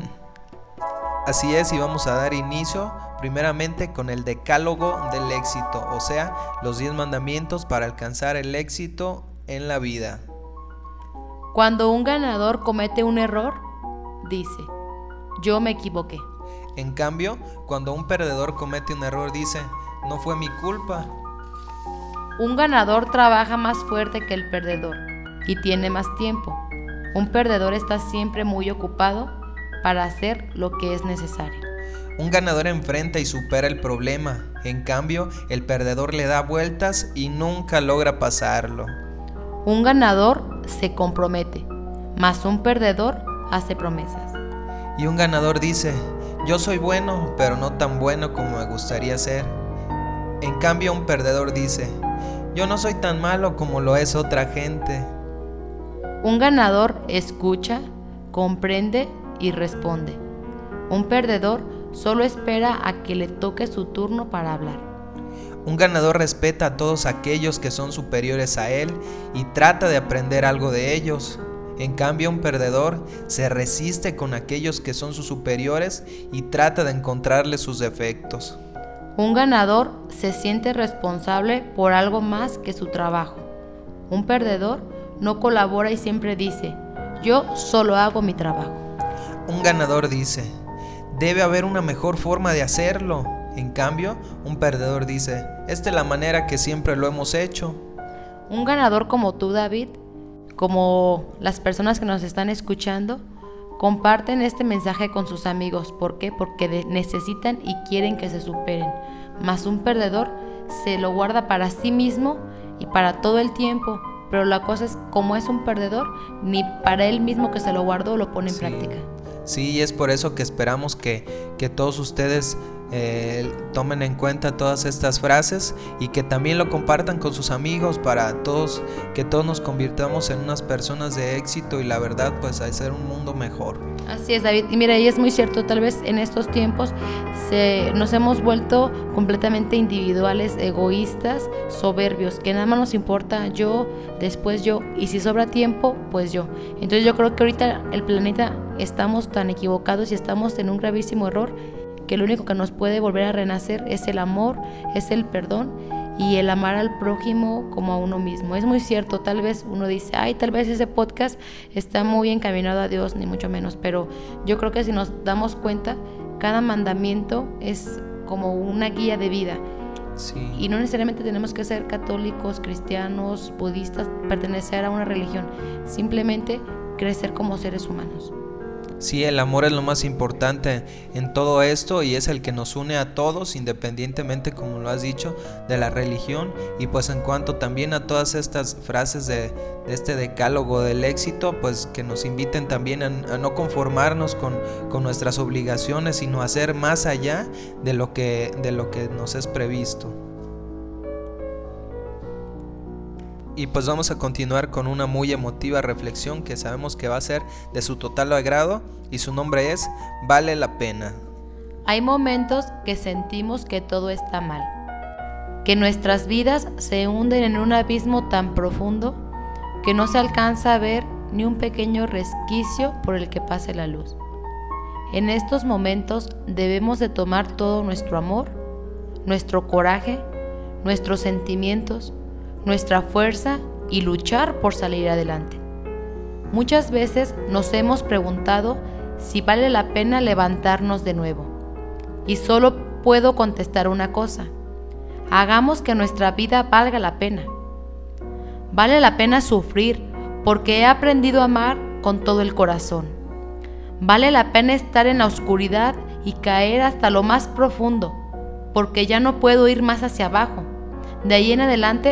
Así es, y vamos a dar inicio primeramente con el decálogo del éxito, o sea, los diez mandamientos para alcanzar el éxito en la vida. Cuando un ganador comete un error, dice, yo me equivoqué. En cambio, cuando un perdedor comete un error, dice, no fue mi culpa. Un ganador trabaja más fuerte que el perdedor y tiene más tiempo. Un perdedor está siempre muy ocupado para hacer lo que es necesario. Un ganador enfrenta y supera el problema. En cambio, el perdedor le da vueltas y nunca logra pasarlo. Un ganador se compromete, mas un perdedor hace promesas. Y un ganador dice, yo soy bueno, pero no tan bueno como me gustaría ser. En cambio, un perdedor dice, yo no soy tan malo como lo es otra gente. Un ganador escucha, comprende y responde. Un perdedor solo espera a que le toque su turno para hablar. Un ganador respeta a todos aquellos que son superiores a él y trata de aprender algo de ellos. En cambio, un perdedor se resiste con aquellos que son sus superiores y trata de encontrarles sus defectos. Un ganador se siente responsable por algo más que su trabajo. Un perdedor no colabora y siempre dice, yo solo hago mi trabajo. Un ganador dice, debe haber una mejor forma de hacerlo. En cambio, un perdedor dice, esta es la manera que siempre lo hemos hecho. Un ganador como tú, David, como las personas que nos están escuchando, comparten este mensaje con sus amigos. ¿Por qué? Porque necesitan y quieren que se superen. Mas un perdedor se lo guarda para sí mismo y para todo el tiempo. Pero la cosa es, como es un perdedor, ni para él mismo que se lo guardó lo pone en sí. práctica. Sí, y es por eso que esperamos que, que todos ustedes eh, tomen en cuenta todas estas frases y que también lo compartan con sus amigos para todos, que todos nos convirtamos en unas personas de éxito y la verdad pues a hacer un mundo mejor. Así es, David, y mira, y es muy cierto, tal vez en estos tiempos se, nos hemos vuelto completamente individuales, egoístas, soberbios, que nada más nos importa yo, después yo, y si sobra tiempo, pues yo. Entonces yo creo que ahorita el planeta estamos tan equivocados y estamos en un gravísimo error que lo único que nos puede volver a renacer es el amor, es el perdón y el amar al prójimo como a uno mismo. Es muy cierto, tal vez uno dice, ay, tal vez ese podcast está muy encaminado a Dios, ni mucho menos, pero yo creo que si nos damos cuenta, cada mandamiento es como una guía de vida. Sí. Y no necesariamente tenemos que ser católicos, cristianos, budistas, pertenecer a una religión, simplemente crecer como seres humanos. Sí, el amor es lo más importante en todo esto y es el que nos une a todos, independientemente, como lo has dicho, de la religión. Y pues en cuanto también a todas estas frases de, de este decálogo del éxito, pues que nos inviten también a, a no conformarnos con, con nuestras obligaciones, sino a hacer más allá de lo que, de lo que nos es previsto. Y pues vamos a continuar con una muy emotiva reflexión que sabemos que va a ser de su total agrado y su nombre es Vale la pena. Hay momentos que sentimos que todo está mal, que nuestras vidas se hunden en un abismo tan profundo que no se alcanza a ver ni un pequeño resquicio por el que pase la luz. En estos momentos debemos de tomar todo nuestro amor, nuestro coraje, nuestros sentimientos, nuestra fuerza y luchar por salir adelante. Muchas veces nos hemos preguntado si vale la pena levantarnos de nuevo. Y solo puedo contestar una cosa: hagamos que nuestra vida valga la pena. Vale la pena sufrir porque he aprendido a amar con todo el corazón. Vale la pena estar en la oscuridad y caer hasta lo más profundo porque ya no puedo ir más hacia abajo. De ahí en adelante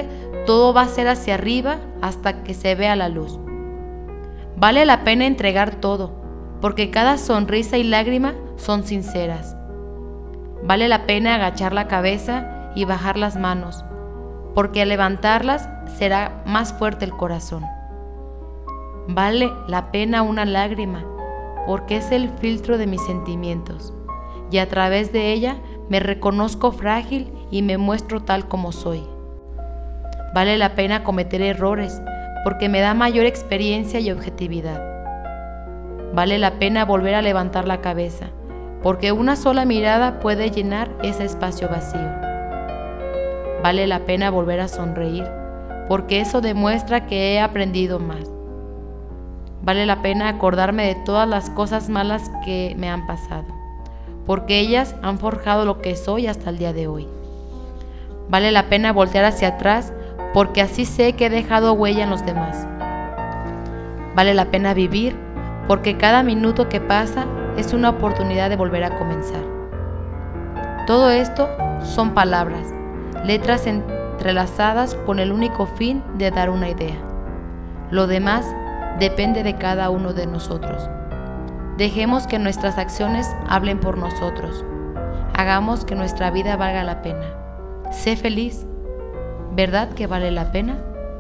todo va a ser hacia arriba hasta que se vea la luz. Vale la pena entregar todo, porque cada sonrisa y lágrima son sinceras. Vale la pena agachar la cabeza y bajar las manos, porque al levantarlas será más fuerte el corazón. Vale la pena una lágrima, porque es el filtro de mis sentimientos, y a través de ella me reconozco frágil y me muestro tal como soy. Vale la pena cometer errores, porque me da mayor experiencia y objetividad. Vale la pena volver a levantar la cabeza, porque una sola mirada puede llenar ese espacio vacío. Vale la pena volver a sonreír, porque eso demuestra que he aprendido más. Vale la pena acordarme de todas las cosas malas que me han pasado, porque ellas han forjado lo que soy hasta el día de hoy. Vale la pena voltear hacia atrás, porque así sé que he dejado huella en los demás. Vale la pena vivir, porque cada minuto que pasa es una oportunidad de volver a comenzar. Todo esto son palabras, letras entrelazadas con el único fin de dar una idea. Lo demás depende de cada uno de nosotros. Dejemos que nuestras acciones hablen por nosotros. Hagamos que nuestra vida valga la pena. Sé feliz. ¿Verdad que vale la pena?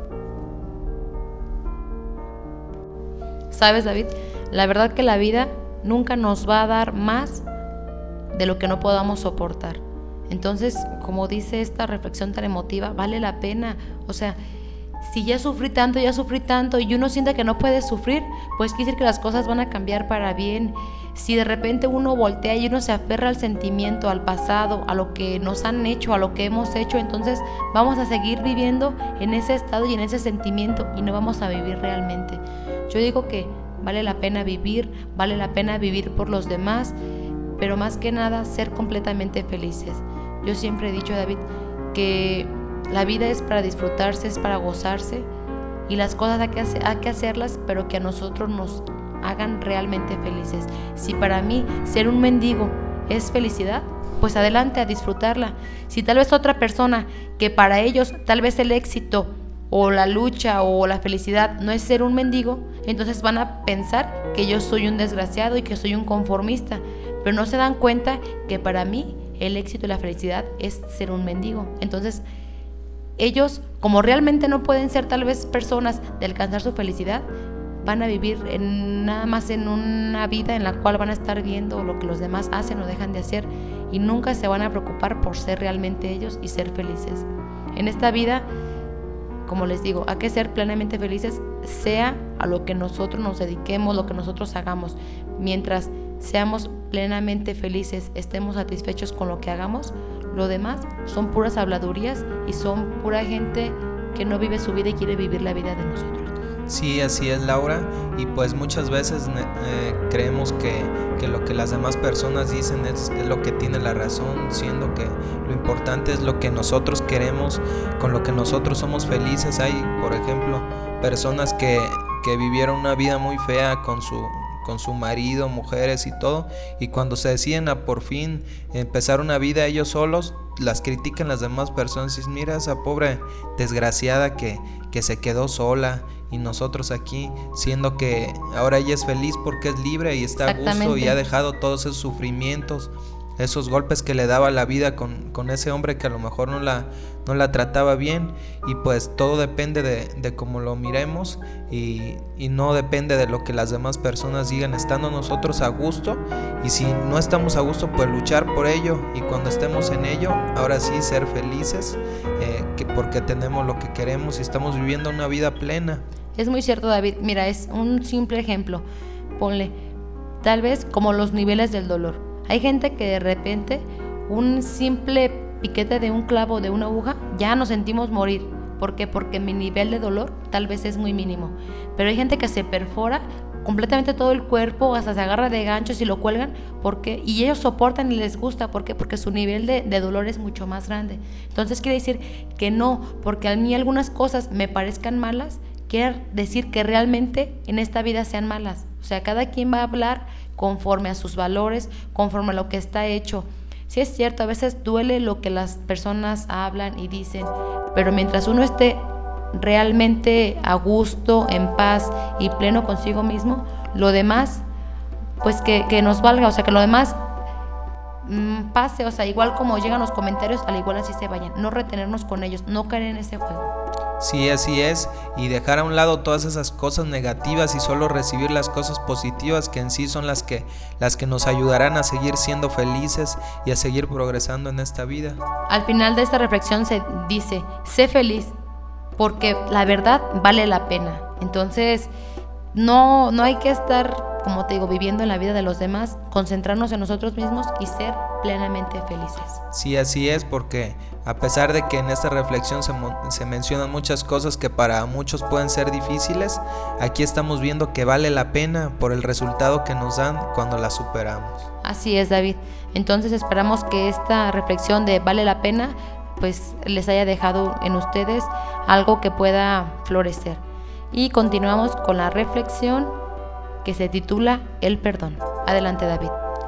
¿Sabes, David? La verdad que la vida nunca nos va a dar más de lo que no podamos soportar. Entonces, como dice esta reflexión tan emotiva, vale la pena. O sea, si ya sufrí tanto, ya sufrí tanto y uno siente que no puede sufrir, pues quiere decir que las cosas van a cambiar para bien. Si de repente uno voltea y uno se aferra al sentimiento, al pasado, a lo que nos han hecho, a lo que hemos hecho, entonces vamos a seguir viviendo en ese estado y en ese sentimiento y no vamos a vivir realmente. Yo digo que vale la pena vivir, vale la pena vivir por los demás, pero más que nada ser completamente felices. Yo siempre he dicho, David, que la vida es para disfrutarse, es para gozarse y las cosas hay que, hacer, hay que hacerlas, pero que a nosotros nos hagan realmente felices. Si para mí ser un mendigo es felicidad, pues adelante a disfrutarla. Si tal vez otra persona que para ellos tal vez el éxito o la lucha o la felicidad no es ser un mendigo, entonces van a pensar que yo soy un desgraciado y que soy un conformista, pero no se dan cuenta que para mí el éxito y la felicidad es ser un mendigo. Entonces ellos, como realmente no pueden ser tal vez personas de alcanzar su felicidad, van a vivir en, nada más en una vida en la cual van a estar viendo lo que los demás hacen o dejan de hacer y nunca se van a preocupar por ser realmente ellos y ser felices. En esta vida, como les digo, hay que ser plenamente felices, sea a lo que nosotros nos dediquemos, lo que nosotros hagamos. Mientras seamos plenamente felices, estemos satisfechos con lo que hagamos, lo demás son puras habladurías y son pura gente que no vive su vida y quiere vivir la vida de nosotros. Sí, así es, Laura, y pues muchas veces eh, creemos que, que lo que las demás personas dicen es, es lo que tiene la razón, siendo que lo importante es lo que nosotros queremos, con lo que nosotros somos felices. Hay, por ejemplo, personas que, que vivieron una vida muy fea con su, con su marido, mujeres y todo, y cuando se deciden a por fin empezar una vida ellos solos, las critican las demás personas y dicen, mira esa pobre desgraciada que, que se quedó sola, y nosotros aquí, siendo que ahora ella es feliz porque es libre y está a gusto y ha dejado todos esos sufrimientos, esos golpes que le daba la vida con, con ese hombre que a lo mejor no la, no la trataba bien. Y pues todo depende de, de cómo lo miremos y, y no depende de lo que las demás personas digan, estando nosotros a gusto. Y si no estamos a gusto, pues luchar por ello, y cuando estemos en ello, ahora sí ser felices, eh, que porque tenemos lo que queremos y estamos viviendo una vida plena. Es muy cierto, David. Mira, es un simple ejemplo. Ponle, tal vez como los niveles del dolor. Hay gente que de repente un simple piquete de un clavo, de una aguja, ya nos sentimos morir. ¿Por qué? Porque mi nivel de dolor tal vez es muy mínimo. Pero hay gente que se perfora completamente todo el cuerpo, hasta se agarra de ganchos y lo cuelgan, porque y ellos soportan y les gusta. ¿Por qué? Porque su nivel de, de dolor es mucho más grande. Entonces quiere decir que no, porque a mí algunas cosas me parezcan malas, quiere decir que realmente en esta vida sean malas. O sea, cada quien va a hablar conforme a sus valores, conforme a lo que está hecho. Sí es cierto, a veces duele lo que las personas hablan y dicen, pero mientras uno esté realmente a gusto, en paz y pleno consigo mismo, lo demás, pues que, que nos valga, o sea, que lo demás mmm, pase, o sea, igual como llegan los comentarios, al igual así se vayan, no retenernos con ellos, no caer en ese juego. Sí, así es, y dejar a un lado todas esas cosas negativas y solo recibir las cosas positivas que en sí son las que, las que nos ayudarán a seguir siendo felices y a seguir progresando en esta vida. Al final de esta reflexión se dice, sé feliz, porque la verdad vale la pena. Entonces, no, no hay que estar, como te digo, viviendo en la vida de los demás, concentrarnos en nosotros mismos y ser plenamente felices. Sí, así es, porque a pesar de que en esta reflexión se, se mencionan muchas cosas que para muchos pueden ser difíciles, aquí estamos viendo que vale la pena por el resultado que nos dan cuando las superamos. Así es, David. Entonces esperamos que esta reflexión de vale la pena, pues les haya dejado en ustedes algo que pueda florecer. Y continuamos con la reflexión que se titula El perdón. Adelante, David.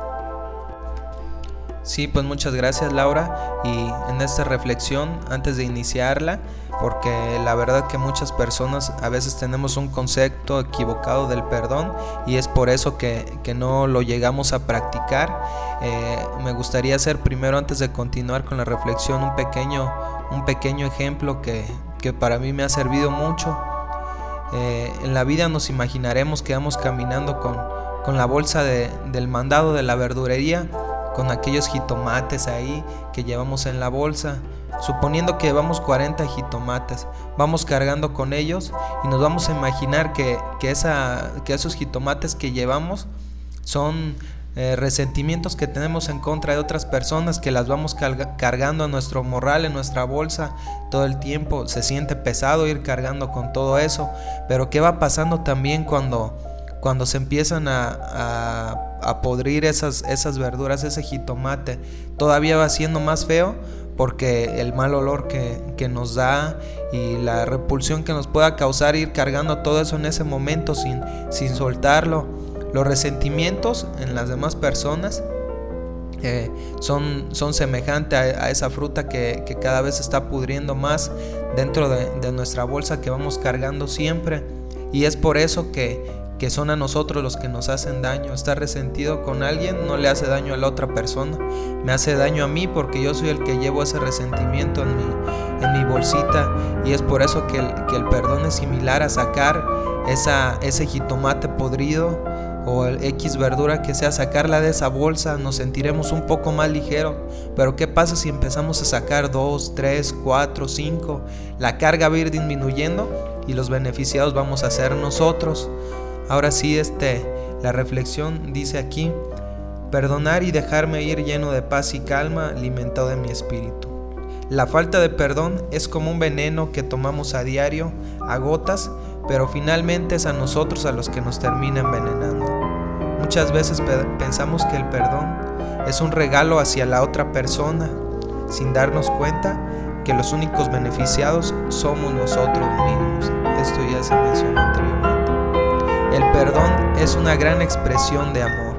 Sí, pues muchas gracias, Laura, y en esta reflexión, antes de iniciarla, porque la verdad que muchas personas a veces tenemos un concepto equivocado del perdón y es por eso que, que no lo llegamos a practicar, eh, me gustaría hacer primero, antes de continuar con la reflexión, un pequeño, un pequeño ejemplo que, que para mí me ha servido mucho. Eh, en la vida nos imaginaremos que vamos caminando con, con la bolsa de, del mandado de la verdurería, con aquellos jitomates ahí que llevamos en la bolsa, suponiendo que llevamos cuarenta jitomates, vamos cargando con ellos y nos vamos a imaginar que, que, esa, que esos jitomates que llevamos son eh, resentimientos que tenemos en contra de otras personas, que las vamos carga, cargando a nuestro morral, en nuestra bolsa todo el tiempo. Se siente pesado ir cargando con todo eso, pero ¿qué va pasando también cuando... Cuando se empiezan a, a, a podrir esas, esas verduras, ese jitomate, todavía va siendo más feo porque el mal olor que, que nos da y la repulsión que nos pueda causar ir cargando todo eso en ese momento sin, sin soltarlo. Los resentimientos en las demás personas eh, son, son semejantes a, a esa fruta que, que cada vez se está pudriendo más dentro de, de nuestra bolsa que vamos cargando siempre, y es por eso que que son a nosotros los que nos hacen daño. Estar resentido con alguien no le hace daño a la otra persona, me hace daño a mí porque yo soy el que llevo ese resentimiento en mi, en mi bolsita, y es por eso que el, que el perdón es similar a sacar esa, ese jitomate podrido o el X verdura que sea, sacarla de esa bolsa. Nos sentiremos un poco más ligeros, pero ¿qué pasa si empezamos a sacar dos, tres, cuatro, cinco? La carga va a ir disminuyendo y los beneficiados vamos a ser nosotros. Ahora sí, este, la reflexión dice aquí: perdonar y dejarme ir lleno de paz y calma, alimentado de mi espíritu. La falta de perdón es como un veneno que tomamos a diario, a gotas, pero finalmente es a nosotros a los que nos termina envenenando. Muchas veces pe- pensamos que el perdón es un regalo hacia la otra persona, sin darnos cuenta que los únicos beneficiados somos nosotros mismos. Esto ya se mencionó anteriormente. El perdón es una gran expresión de amor.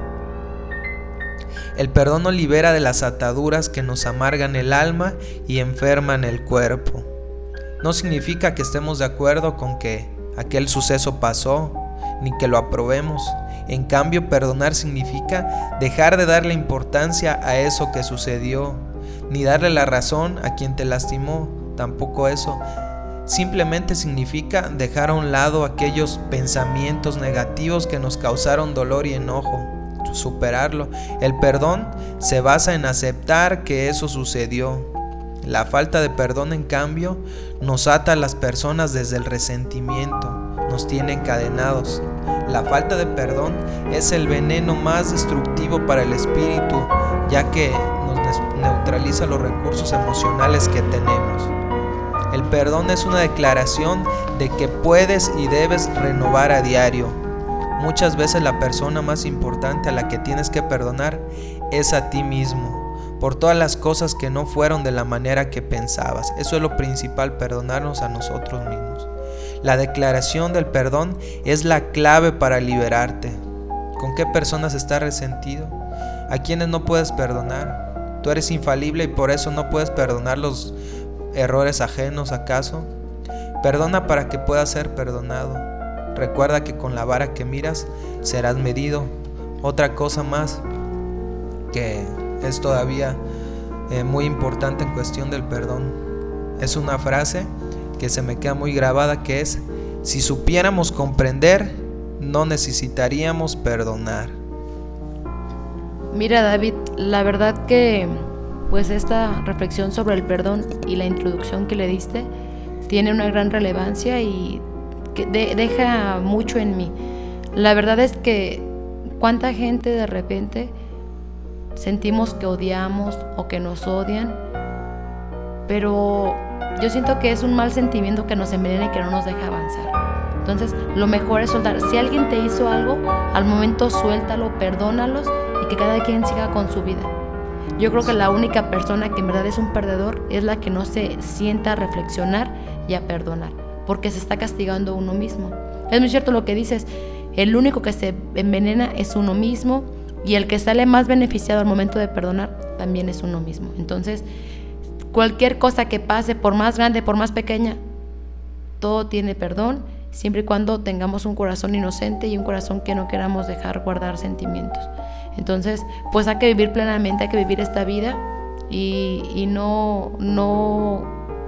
El perdón nos libera de las ataduras que nos amargan el alma y enferman el cuerpo. No significa que estemos de acuerdo con que aquel suceso pasó, ni que lo aprobemos. En cambio, perdonar significa dejar de darle importancia a eso que sucedió, ni darle la razón a quien te lastimó, tampoco eso. Simplemente significa dejar a un lado aquellos pensamientos negativos que nos causaron dolor y enojo, superarlo. El perdón se basa en aceptar que eso sucedió. La falta de perdón, en cambio, nos ata a las personas desde el resentimiento, nos tiene encadenados. La falta de perdón es el veneno más destructivo para el espíritu, ya que nos neutraliza los recursos emocionales que tenemos. El perdón es una declaración de que puedes y debes renovar a diario. Muchas veces la persona más importante a la que tienes que perdonar es a ti mismo, por todas las cosas que no fueron de la manera que pensabas. Eso es lo principal, perdonarnos a nosotros mismos. La declaración del perdón es la clave para liberarte. ¿Con qué personas estás resentido? ¿A quiénes no puedes perdonar? ¿Tú eres infalible y por eso no puedes perdonar los errores ajenos, acaso? Perdona para que puedas ser perdonado. Recuerda que con la vara que miras serás medido. Otra cosa más que es todavía eh, muy importante en cuestión del perdón, es una frase que se me queda muy grabada, que es: si supiéramos comprender, no necesitaríamos perdonar. Mira, David, la verdad que pues esta reflexión sobre el perdón y la introducción que le diste tiene una gran relevancia y que de, deja mucho en mí. La verdad es que cuánta gente de repente sentimos que odiamos o que nos odian, pero yo siento que es un mal sentimiento que nos envenena y que no nos deja avanzar. Entonces lo mejor es soltar. Si alguien te hizo algo, al momento suéltalo, perdónalos y que cada quien siga con su vida. Yo creo que la única persona que en verdad es un perdedor es la que no se sienta a reflexionar y a perdonar, porque se está castigando a uno mismo. Es muy cierto lo que dices, el único que se envenena es uno mismo, y el que sale más beneficiado al momento de perdonar también es uno mismo. Entonces, cualquier cosa que pase, por más grande, por más pequeña, todo tiene perdón, siempre y cuando tengamos un corazón inocente y un corazón que no queramos dejar guardar sentimientos. Entonces, pues hay que vivir plenamente, hay que vivir esta vida y, y no, no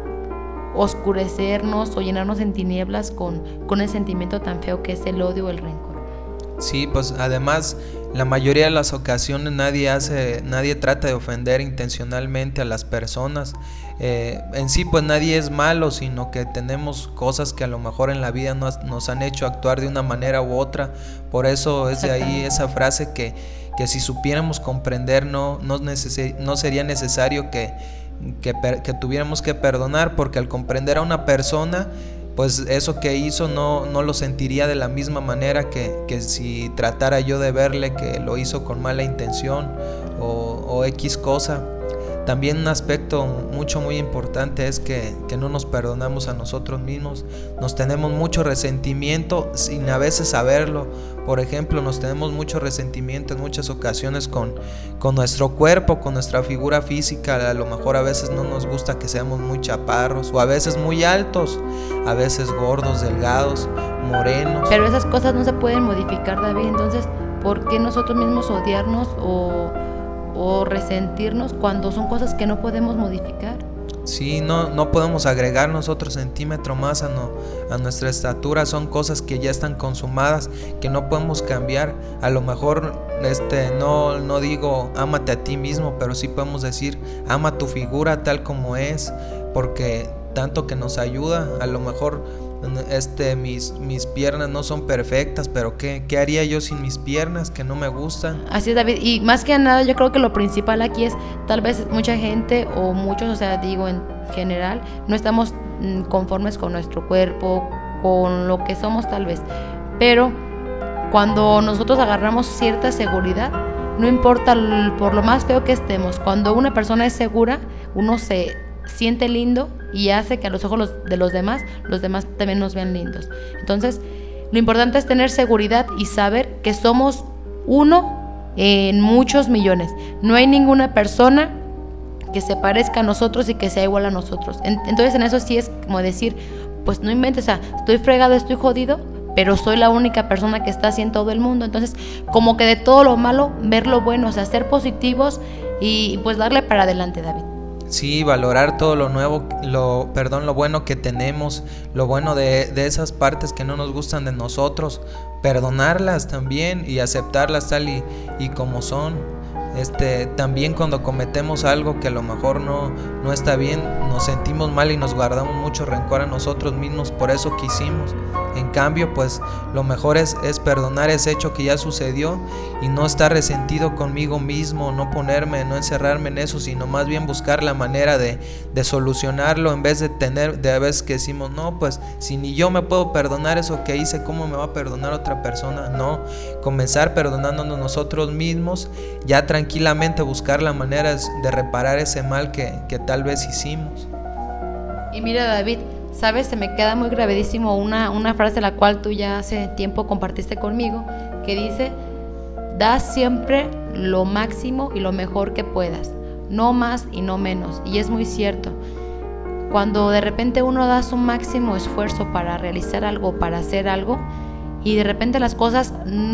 oscurecernos o llenarnos en tinieblas con, con el sentimiento tan feo que es el odio o el rencor. Sí, pues además la mayoría de las ocasiones nadie hace, nadie trata de ofender intencionalmente a las personas. Eh, en sí pues nadie es malo, sino que tenemos cosas que a lo mejor en la vida nos, nos han hecho actuar de una manera u otra. Por eso es de ahí esa frase que, que si supiéramos comprender no, no, neces- no sería necesario que, que, per- que tuviéramos que perdonar, porque al comprender a una persona, pues eso que hizo no, no lo sentiría de la misma manera que, que si tratara yo de verle que lo hizo con mala intención o, o X cosa. También un aspecto mucho muy importante es que, que no nos perdonamos a nosotros mismos. Nos tenemos mucho resentimiento sin a veces saberlo. Por ejemplo, nos tenemos mucho resentimiento en muchas ocasiones con, con nuestro cuerpo, con nuestra figura física. A lo mejor a veces no nos gusta que seamos muy chaparros, o a veces muy altos, a veces gordos, delgados, morenos. Pero esas cosas no se pueden modificar, David. Entonces, ¿por qué nosotros mismos odiarnos o, o resentirnos cuando son cosas que no podemos modificar? Sí, no, no podemos agregarnos otro centímetro más a, no, a nuestra estatura. Son cosas que ya están consumadas, que no podemos cambiar. A lo mejor este, no, no digo ámate a ti mismo, pero sí podemos decir ama tu figura tal como es, porque tanto que nos ayuda. A lo mejor este, mis, mis piernas no son perfectas, pero ¿qué, ¿qué haría yo sin mis piernas que no me gustan? Así es, David, y más que nada yo creo que lo principal aquí es, tal vez mucha gente o muchos, o sea, digo en general, no estamos conformes con nuestro cuerpo, con lo que somos tal vez, pero cuando nosotros agarramos cierta seguridad, no importa el, por lo más feo que estemos, cuando una persona es segura, uno se siente lindo y hace que a los ojos los, de los demás, los demás también nos vean lindos. Entonces, lo importante es tener seguridad y saber que somos uno en muchos millones. No hay ninguna persona que se parezca a nosotros y que sea igual a nosotros. Entonces, en eso sí es como decir, pues no inventes, o sea, estoy fregado, estoy jodido, pero soy la única persona que está así en todo el mundo. Entonces, como que de todo lo malo, ver lo bueno, o sea, ser positivos y pues darle para adelante, David. Sí, valorar todo lo nuevo, lo, perdón, lo bueno que tenemos, lo bueno de, de esas partes que no nos gustan de nosotros, perdonarlas también y aceptarlas tal y, y como son. Este, también cuando cometemos algo que a lo mejor no, no está bien, nos sentimos mal y nos guardamos mucho rencor a nosotros mismos por eso que hicimos. En cambio, pues lo mejor es, es perdonar ese hecho que ya sucedió y no estar resentido conmigo mismo, no ponerme, no encerrarme en eso, sino más bien buscar la manera de, de solucionarlo, en vez de tener, de a veces que decimos, no, pues si ni yo me puedo perdonar eso que hice, ¿cómo me va a perdonar otra persona? No, comenzar perdonándonos nosotros mismos, ya tranquilamente buscar la manera de reparar ese mal que, que tal vez hicimos. Y mira, David, sabes, se me queda muy grabadísimo una, una frase la cual tú ya hace tiempo compartiste conmigo, que dice: da siempre lo máximo y lo mejor que puedas, no más y no menos. Y es muy cierto. cuando de repente uno da su máximo esfuerzo para realizar algo, para hacer algo, y de repente las cosas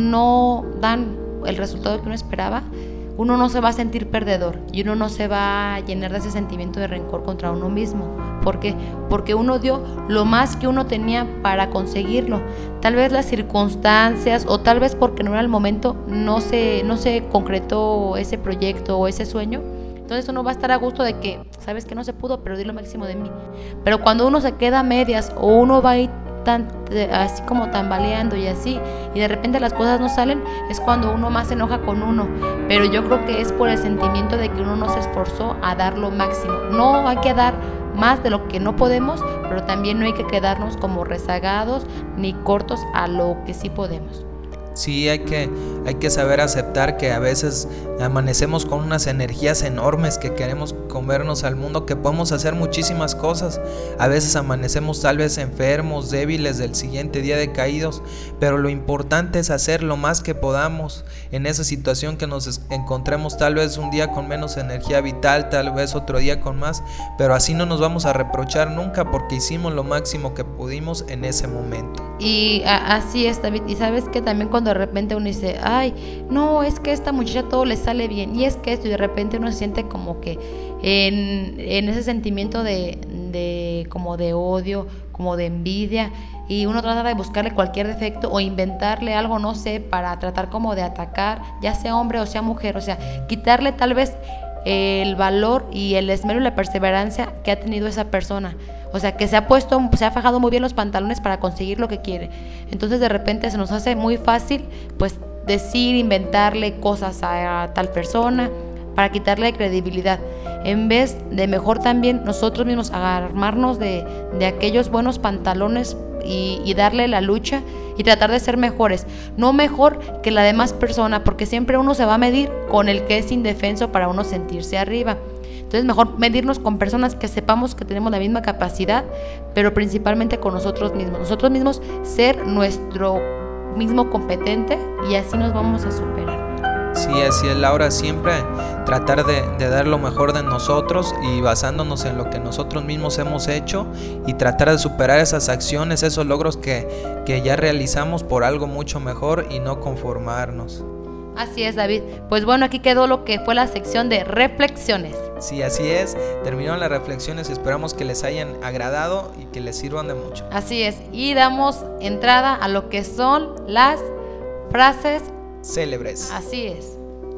no dan el resultado que uno esperaba, uno no se va a sentir perdedor y uno no se va a llenar de ese sentimiento de rencor contra uno mismo. ¿Por qué? Porque uno dio lo más que uno tenía para conseguirlo. Tal vez las circunstancias, o tal vez porque no era el momento, no se, no se concretó ese proyecto o ese sueño. Entonces uno va a estar a gusto de que, sabes que no se pudo, pero di lo máximo de mí. Pero cuando uno se queda a medias, o uno va a ir tan, así como tambaleando y así, y de repente las cosas no salen, es cuando uno más se enoja con uno. Pero yo creo que es por el sentimiento de que uno no se esforzó a dar lo máximo. No hay que dar más de lo que no podemos, pero también no hay que quedarnos como rezagados ni cortos a lo que sí podemos. Sí, hay que, hay que saber aceptar que a veces amanecemos con unas energías enormes, que queremos comernos al mundo, que podemos hacer muchísimas cosas. A veces amanecemos tal vez enfermos, débiles, del siguiente día decaídos, pero lo importante es hacer lo más que podamos en esa situación que nos encontremos, tal vez un día con menos energía vital, tal vez otro día con más, pero así no nos vamos a reprochar nunca, porque hicimos lo máximo que pudimos en ese momento. Y a, así es, David. Y sabes que también cuando de repente uno dice, ay, no, es que a esta muchacha todo le sale bien, y es que esto, y de repente uno se siente como que en, en ese sentimiento de, de como de odio, como de envidia, y uno trata de buscarle cualquier defecto o inventarle algo, no sé, para tratar como de atacar, ya sea hombre o sea mujer, o sea, quitarle tal vez el valor y el esmero y la perseverancia que ha tenido esa persona. O sea, que se ha puesto, se ha fajado muy bien los pantalones para conseguir lo que quiere. Entonces de repente se nos hace muy fácil pues decir, inventarle cosas a, a tal persona para quitarle credibilidad, en vez de mejor también nosotros mismos armarnos de, de aquellos buenos pantalones y, y darle la lucha y tratar de ser mejores, no mejor que la demás persona, porque siempre uno se va a medir con el que es indefenso para uno sentirse arriba. Entonces mejor medirnos con personas que sepamos que tenemos la misma capacidad, pero principalmente con nosotros mismos, nosotros mismos ser nuestro mismo competente, y así nos vamos a superar. Sí, así es, Laura, siempre tratar de, de dar lo mejor de nosotros y basándonos en lo que nosotros mismos hemos hecho, y tratar de superar esas acciones, esos logros que, que ya realizamos por algo mucho mejor, y no conformarnos. Así es, David. Pues bueno, aquí quedó lo que fue la sección de reflexiones. Sí, así es, terminaron las reflexiones, esperamos que les hayan agradado y que les sirvan de mucho. Así es, y damos entrada a lo que son las frases célebres. Así es.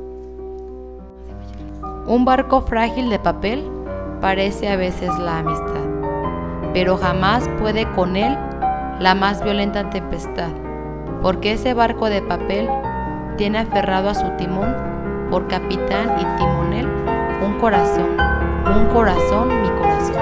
Un barco frágil de papel parece a veces la amistad, pero jamás puede con él la más violenta tempestad, porque ese barco de papel tiene aferrado a su timón por capitán y timonel un corazón, un corazón, mi corazón.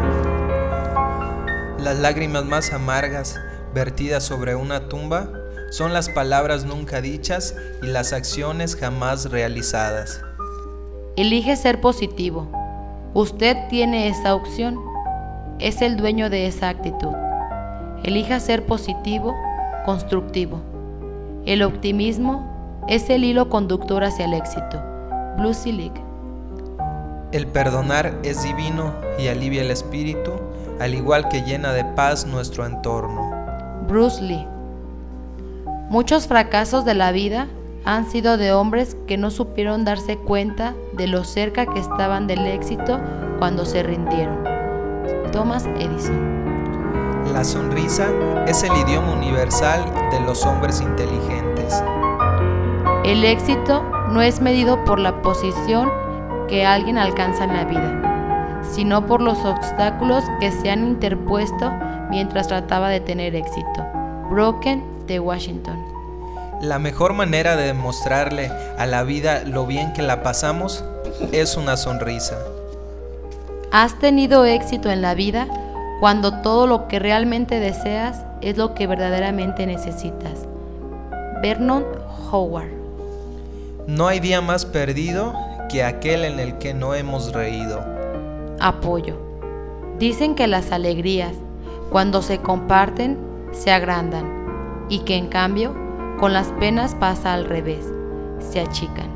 Las lágrimas más amargas vertidas sobre una tumba son las palabras nunca dichas y las acciones jamás realizadas. Elige ser positivo. Usted tiene esa opción. Es el dueño de esa actitud. Elija ser positivo, constructivo. El optimismo es el hilo conductor hacia el éxito. Blue Silic. El perdonar es divino y alivia el espíritu, al igual que llena de paz nuestro entorno. Bruce Lee. Muchos fracasos de la vida han sido de hombres que no supieron darse cuenta de lo cerca que estaban del éxito cuando se rindieron. Thomas Edison. La sonrisa es el idioma universal de los hombres inteligentes. El éxito no es medido por la posición que alguien alcanza en la vida, sino por los obstáculos que se han interpuesto mientras trataba de tener éxito. Brocken de Washington. La mejor manera de demostrarle a la vida lo bien que la pasamos es una sonrisa. Has tenido éxito en la vida cuando todo lo que realmente deseas es lo que verdaderamente necesitas. Vernon Howard. No hay día más perdido que aquel en el que no hemos reído. Apoyo. Dicen que las alegrías, cuando se comparten, se agrandan, y que en cambio, con las penas pasa al revés, se achican.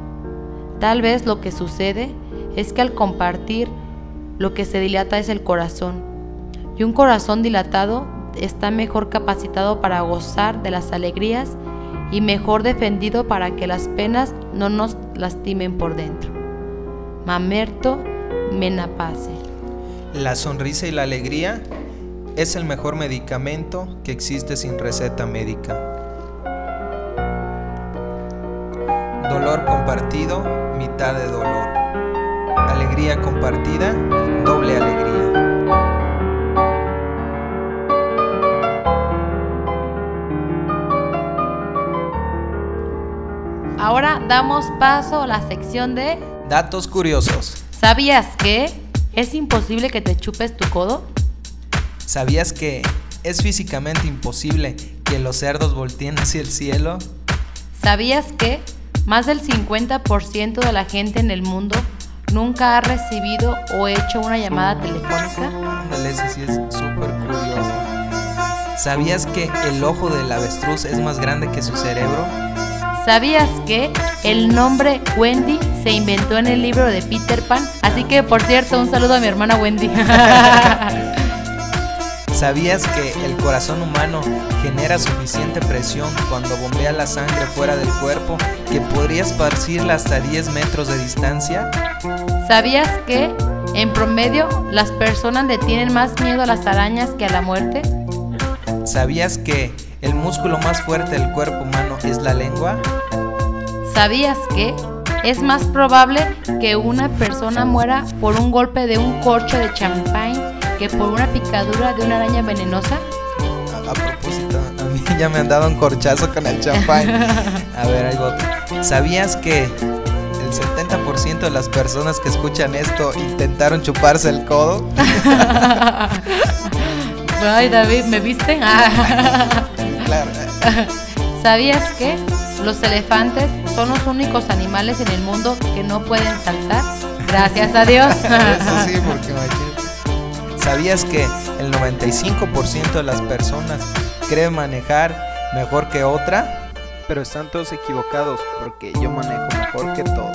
Tal vez lo que sucede es que al compartir, lo que se dilata es el corazón, y un corazón dilatado está mejor capacitado para gozar de las alegrías y mejor defendido para que las penas no nos lastimen por dentro. Mamerto Menapase. La sonrisa y la alegría es el mejor medicamento que existe sin receta médica. Dolor compartido, mitad de dolor. Alegría compartida, doble alegría. Ahora damos paso a la sección de datos curiosos. ¿Sabías que es imposible que te chupes tu codo? ¿Sabías que es físicamente imposible que los cerdos volteen hacia el cielo? ¿Sabías que más del cincuenta por ciento de la gente en el mundo nunca ha recibido o hecho una llamada telefónica? Ándale, ese sí es súper curioso. ¿Sabías que el ojo del avestruz es más grande que su cerebro? ¿Sabías que el nombre Wendy se inventó en el libro de Peter Pan? Así que, por cierto, un saludo a mi hermana Wendy. ¿Sabías que el corazón humano genera suficiente presión cuando bombea la sangre fuera del cuerpo que podría esparcirla hasta diez metros de distancia? ¿Sabías que, en promedio, las personas le tienen más miedo a las arañas que a la muerte? ¿Sabías que el músculo más fuerte del cuerpo humano es la lengua? ¿Sabías que es más probable que una persona muera por un golpe de un corcho de champán que por una picadura de una araña venenosa? A, a propósito, a mí ya me han dado un corchazo con el champán. A ver, ahí voy. ¿Sabías que el setenta por ciento de las personas que escuchan esto intentaron chuparse el codo? Ay, David, ¿me viste? Claro. ¿Sabías que los elefantes son los únicos animales en el mundo que no pueden saltar? Gracias a Dios. Eso sí, porque imagínate. ¿Sabías que el noventa y cinco por ciento de las personas creen manejar mejor que otra? Pero están todos equivocados porque yo manejo mejor que todos.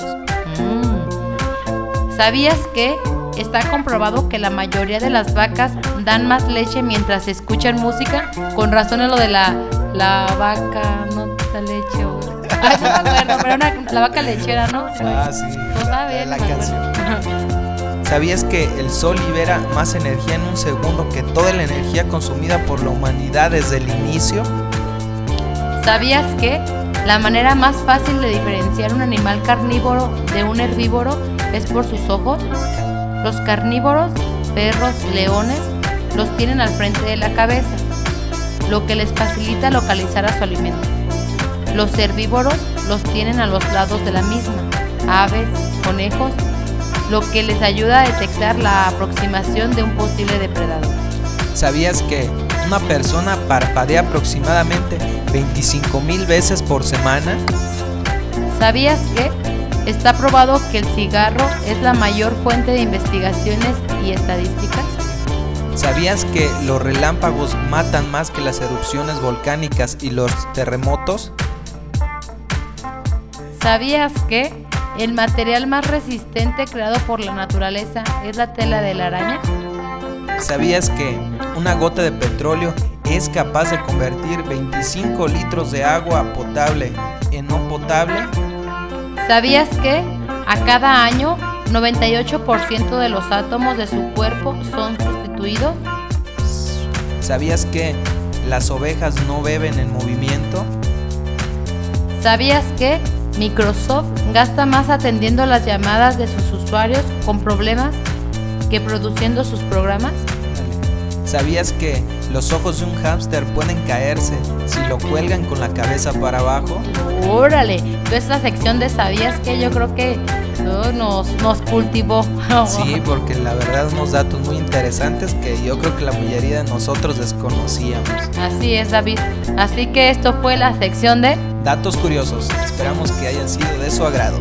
Mm. ¿Sabías que está comprobado que la mayoría de las vacas dan más leche mientras escuchan música? Con razón es lo de la, la vaca no da leche o... Ay, no me acuerdo, pero una, la vaca lechera, ¿no? Ah, sí, pues la, bien, la, la canción. ¿Sabías que el sol libera más energía en un segundo que toda la energía consumida por la humanidad desde el inicio? ¿Sabías que la manera más fácil de diferenciar un animal carnívoro de un herbívoro es por sus ojos? Los carnívoros, perros, leones, los tienen al frente de la cabeza, lo que les facilita localizar a su alimento. Los herbívoros los tienen a los lados de la misma, aves, conejos, lo que les ayuda a detectar la aproximación de un posible depredador. ¿Sabías que una persona parpadea aproximadamente veinticinco mil veces por semana? ¿Sabías que está probado que el cigarro es la mayor fuente de investigaciones y estadísticas? ¿Sabías que los relámpagos matan más que las erupciones volcánicas y los terremotos? ¿Sabías que el material más resistente creado por la naturaleza es la tela de la araña? ¿Sabías que una gota de petróleo es capaz de convertir veinticinco litros de agua potable en no potable? ¿Sabías que a cada año noventa y ocho por ciento de los átomos de su cuerpo son sustituidos? ¿Sabías que las ovejas no beben en movimiento? ¿Sabías que Microsoft gasta más atendiendo las llamadas de sus usuarios con problemas que produciendo sus programas? ¿Sabías que los ojos de un hámster pueden caerse si lo cuelgan con la cabeza para abajo? ¡Órale! Toda esta sección de ¿sabías que? Yo creo que oh, nos, nos cultivó. Sí, porque la verdad unos datos muy interesantes que yo creo que la mayoría de nosotros desconocíamos. Así es, David. Así que esto fue la sección de datos curiosos. Esperamos que hayan sido de su agrado.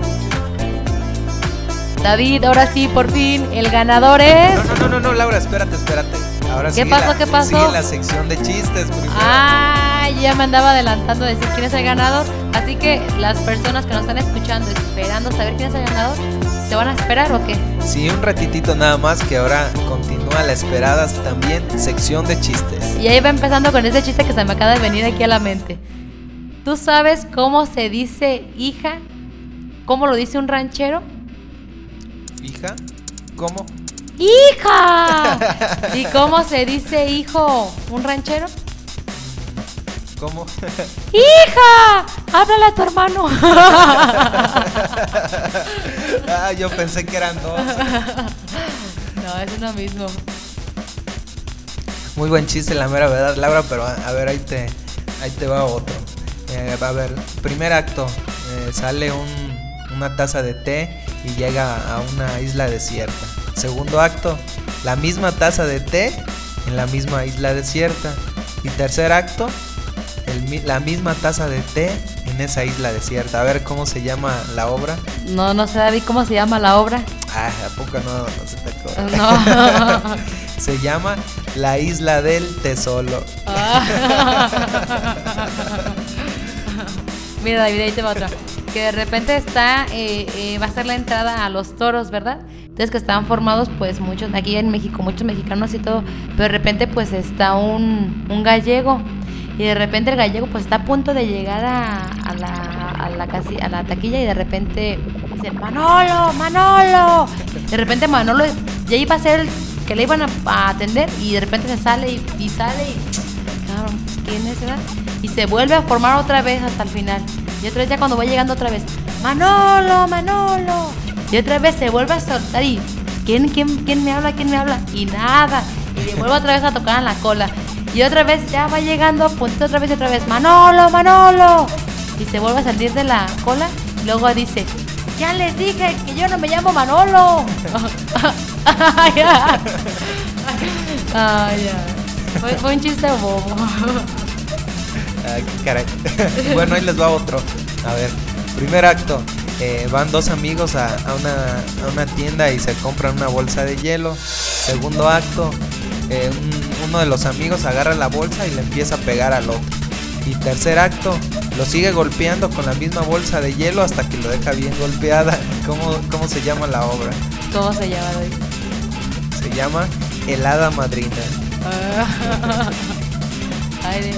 David, ahora sí, por fin, el ganador es... No, no, no, no, no Laura, espérate, espérate. Ahora ¿Qué pasó? La, ¿Qué pasó? Sigue la sección de chistes primero. Ah, yo ya me andaba adelantando a decir quién es el ganador. Así que las personas que nos están escuchando, esperando saber quién es el ganador, ¿se van a esperar o qué? Sí, un ratitito nada más, que ahora continúa la esperada también sección de chistes. Y ahí va empezando con ese chiste que se me acaba de venir aquí a la mente. ¿Tú sabes cómo se dice hija? ¿Cómo lo dice un ranchero? ¿Hija? ¿Cómo? ¡Hija! ¿Y cómo se dice hijo un ranchero? ¿Cómo? ¡Hija! ¡Háblale a tu hermano! Ah, yo pensé que eran dos. No, es uno mismo. Muy buen chiste, la mera verdad, Laura, pero a, a ver, ahí te, ahí te va otro. Eh, a ver, primer acto, eh, sale un, una taza de té y llega a una isla desierta. Segundo acto, la misma taza de té en la misma isla desierta. Y tercer acto, el, la misma taza de té en esa isla desierta. A ver, ¿cómo se llama la obra? No, no sé, David, ¿cómo se llama la obra? Ah, ¿a poco no, no se te acuerda? No. Se llama La Isla del Tesoro. Mira, David, ahí te va otra. Que de repente está, eh, eh, va a ser la entrada a los toros, ¿verdad? Entonces que estaban formados pues muchos, aquí en México, muchos mexicanos y todo. Pero de repente pues está un, un gallego. Y de repente el gallego pues está a punto de llegar a, a, la, a, la, casi, a la taquilla. Y de repente dice, Manolo, Manolo. De repente Manolo ya iba a ser el que le iban a, a atender. Y de repente se sale y, y sale y... Cabrón, ¿quién es, verdad? Y se vuelve a formar otra vez hasta el final. Y otra vez ya cuando va llegando otra vez, Manolo, Manolo. Y otra vez se vuelve a soltar y ¿quién, quién, quién me habla? ¿Quién me habla? Y nada. Y le vuelve otra vez a tocar en la cola. Y otra vez ya va llegando, puntito otra vez y otra vez, Manolo, Manolo. Y se vuelve a salir de la cola. Y luego dice, ya les dije que yo no me llamo Manolo. Ay, ya. Ay, ya. Fue, fue un chiste bobo. Ay, qué caray. Bueno, ahí les va otro. A ver, primer acto. Eh, van dos amigos a, a, una, a una tienda y se compran una bolsa de hielo. Segundo acto, eh, un, uno de los amigos agarra la bolsa y le empieza a pegar al otro. Y tercer acto, lo sigue golpeando con la misma bolsa de hielo hasta que lo deja bien golpeada. ¿Cómo, cómo se llama la obra? ¿Cómo se llama, David? Se llama El Hada Madrina. Ay, Dios.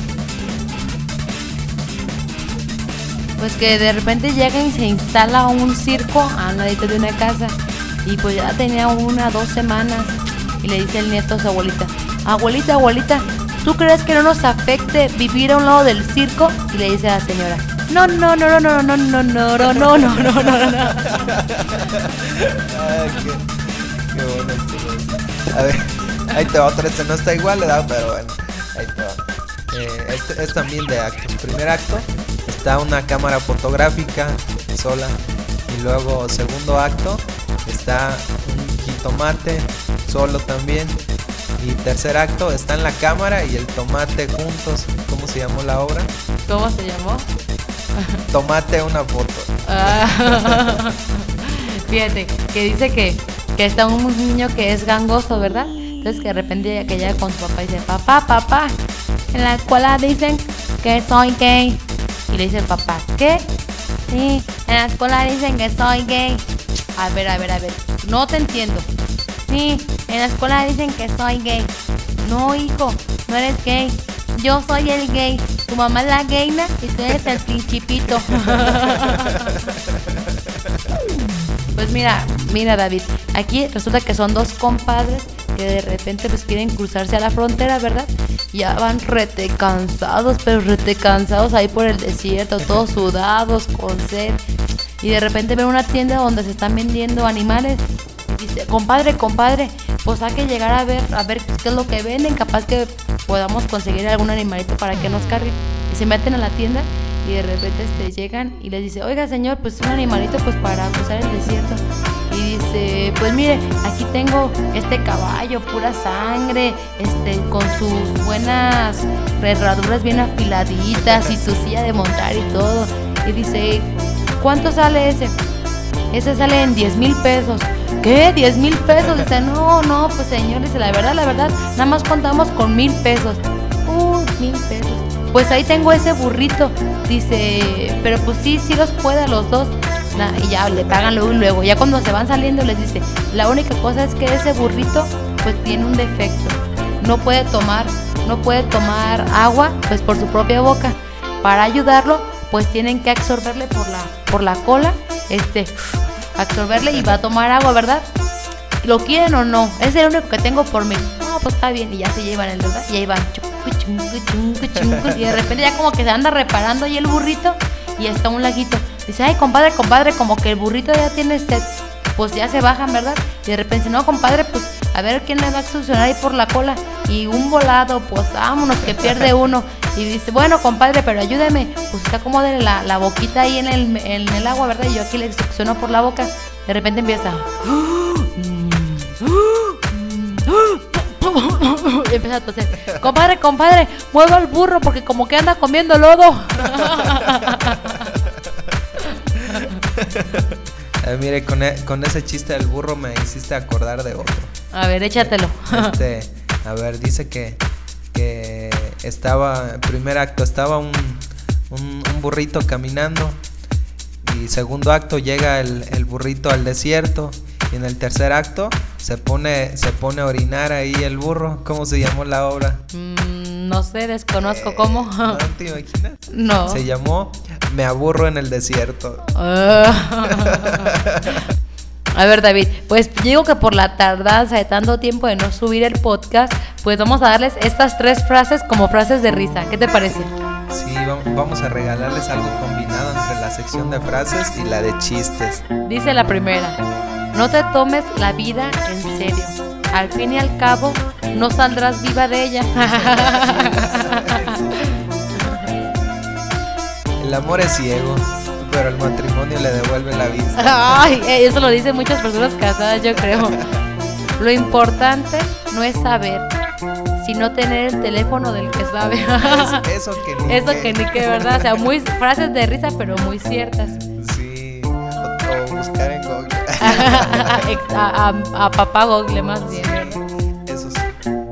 Pues que de repente llega y se instala un circo a un ladito de una casa. Y pues ya tenía una, dos semanas. Y le dice el nieto a su abuelita, abuelita, abuelita, ¿tú crees que no nos afecte vivir a un lado del circo? Y le dice a la señora, no, no, no, no, no, no, no, no, no, no, no, no, no, no. Ay, qué, qué bueno esto. A ver, ahí te va otra. Este no está igual, ¿verdad? Pero bueno, ahí te va. Eh, este es también de actos. Primer acto, está una cámara fotográfica sola. Y luego, segundo acto, está un jitomate solo también. Y tercer acto, está en la cámara y el tomate juntos. ¿Cómo se llamó la obra? ¿Cómo se llamó? Tomate, una foto. Ah, fíjate, que dice que, que está un niño que es gangoso, ¿verdad? Entonces que de repente que llega con su papá y dice, papá, papá, en la escuela dicen que soy gay. Y le dice el papá, ¿qué? Sí, en la escuela dicen que soy gay. A ver, a ver, a ver, no te entiendo. Sí, en la escuela dicen que soy gay. No, hijo, no eres gay. Yo soy el gay. Tu mamá es la gayna y tú eres el principito. Pues mira, mira David, aquí resulta que son dos compadres que de repente pues quieren cruzarse a la frontera, ¿verdad? Ya van rete cansados, pero rete cansados ahí por el desierto, todos sudados, con sed. Y de repente ven una tienda donde se están vendiendo animales. Dice, compadre, compadre, pues hay que llegar a ver, a ver qué es lo que venden, capaz que podamos conseguir algún animalito para que nos carguen. Y se meten a la tienda y de repente este, llegan y les dice, oiga señor, pues un animalito pues para cruzar el desierto. Y dice, pues mire, aquí tengo este caballo, pura sangre, este, con sus buenas herraduras bien afiladitas y su silla de montar y todo. Y dice, ¿cuánto sale ese? Ese sale en diez mil pesos. ¿Qué? ¿diez mil pesos? Dice, no, no, pues señor, dice, la verdad, la verdad, nada más contamos con mil pesos. Uh, mil pesos. pues ahí tengo ese burrito. Dice, pero pues sí, sí los puede a los dos. Nah, y ya le pagan luego y luego. Ya cuando se van saliendo les dice, la única cosa es que ese burrito pues tiene un defecto. No puede tomar, no puede tomar agua pues por su propia boca. Para ayudarlo pues tienen que absorberle por la, por la cola, este, absorberle y va a tomar agua, ¿verdad? ¿Lo quieren o no? Es el único que tengo por mí. No, pues está bien. Y ya se llevan el, ¿verdad? Y ahí van. Y de repente ya como que se anda reparando ahí el burrito y está un laguito. Dice, ay, compadre, compadre, como que el burrito ya tiene sed. Pues ya se bajan, ¿verdad? Y de repente, no, compadre, pues a ver quién le va a succionar ahí por la cola. Y un volado, pues vámonos, que pierde uno. Y dice, bueno, compadre, pero ayúdeme. Pues está como de la, la boquita ahí en el, en el agua, ¿verdad? Y yo aquí le succiono por la boca. De repente empieza... Y empieza a toser. Compadre, compadre, mueva el burro porque como que anda comiendo lodo. Eh, mire, con, e- con ese chiste del burro me hiciste acordar de otro. A ver, échatelo. Este, a ver, dice que, que estaba, en primer acto, estaba un, un, un burrito caminando. Y segundo acto llega el, el burrito al desierto. Y en el tercer acto se pone, se pone a orinar ahí el burro. ¿Cómo se llamó la obra? Mm, no sé, desconozco Eh, cómo. ¿No te imaginas? No. Se llamó Me aburro en el desierto. A ver, David, pues digo que por la tardanza de tanto tiempo de no subir el podcast, pues vamos a darles estas tres frases como frases de risa. ¿Qué te parece? Sí, vamos a regalarles algo combinado entre la sección de frases y la de chistes. Dice la primera: no te tomes la vida en serio. Al fin y al cabo, no saldrás viva de ella. El amor es ciego, pero el matrimonio le devuelve la vista. Ay, eso lo dicen muchas personas casadas, yo creo. Lo importante no es saber, sino tener el teléfono del que sabe. Es, eso que ni Eso qué. que ni que, ¿verdad? O sea, muy frases de risa, pero muy ciertas. Sí, o, o buscar en Google. a, a, a papá Google más bien, ¿verdad? Eso sí.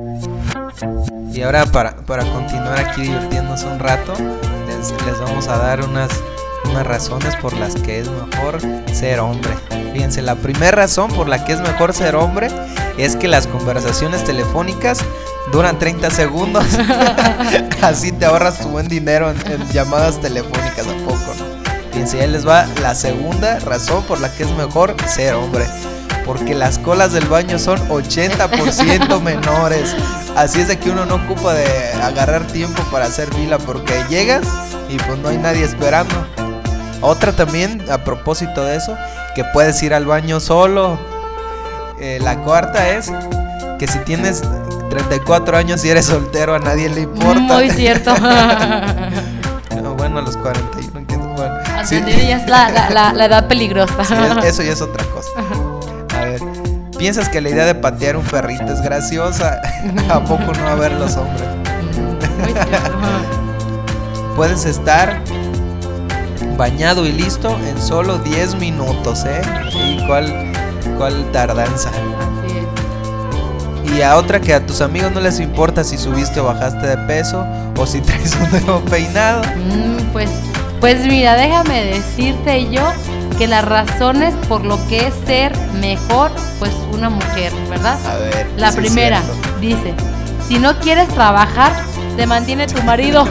Y ahora para, para continuar aquí divirtiéndose un rato, les, les vamos a dar unas, unas razones por las que es mejor ser hombre. Fíjense, la primera razón por la que es mejor ser hombre es que las conversaciones telefónicas duran treinta segundos. Así te ahorras tu buen dinero en, en llamadas telefónicas, ¿a poco no? Fíjense, ahí les va la segunda razón por la que es mejor ser hombre. Porque las colas del baño son ochenta por ciento menores. Así es de que uno no ocupa de agarrar tiempo para hacer fila, porque llegas y pues no hay nadie esperando. Otra también, a propósito de eso, que puedes ir al baño solo. Eh, la cuarta es que si tienes treinta y cuatro años y eres soltero, a nadie le importa. Muy cierto. No, bueno, a los cuarenta y uno, bueno, sí. Ya es la, la, la, la edad peligrosa. Sí, eso ya es otra cosa. A ver, ¿piensas que la idea de patear un perrito es graciosa? ¿A poco no? A ver, los hombres. Muy cierto. Puedes estar bañado y listo en solo diez minutos, ¿eh? ¿Y cuál, cuál tardanza? Así es. Y a otra, que a tus amigos no les importa si subiste o bajaste de peso, o si traes un nuevo peinado. Mm, pues, pues mira, déjame decirte yo que las razones por lo que es ser mejor, pues una mujer, ¿verdad? A ver. La sí es primera cierto. dice: si no quieres trabajar, te mantiene tu marido.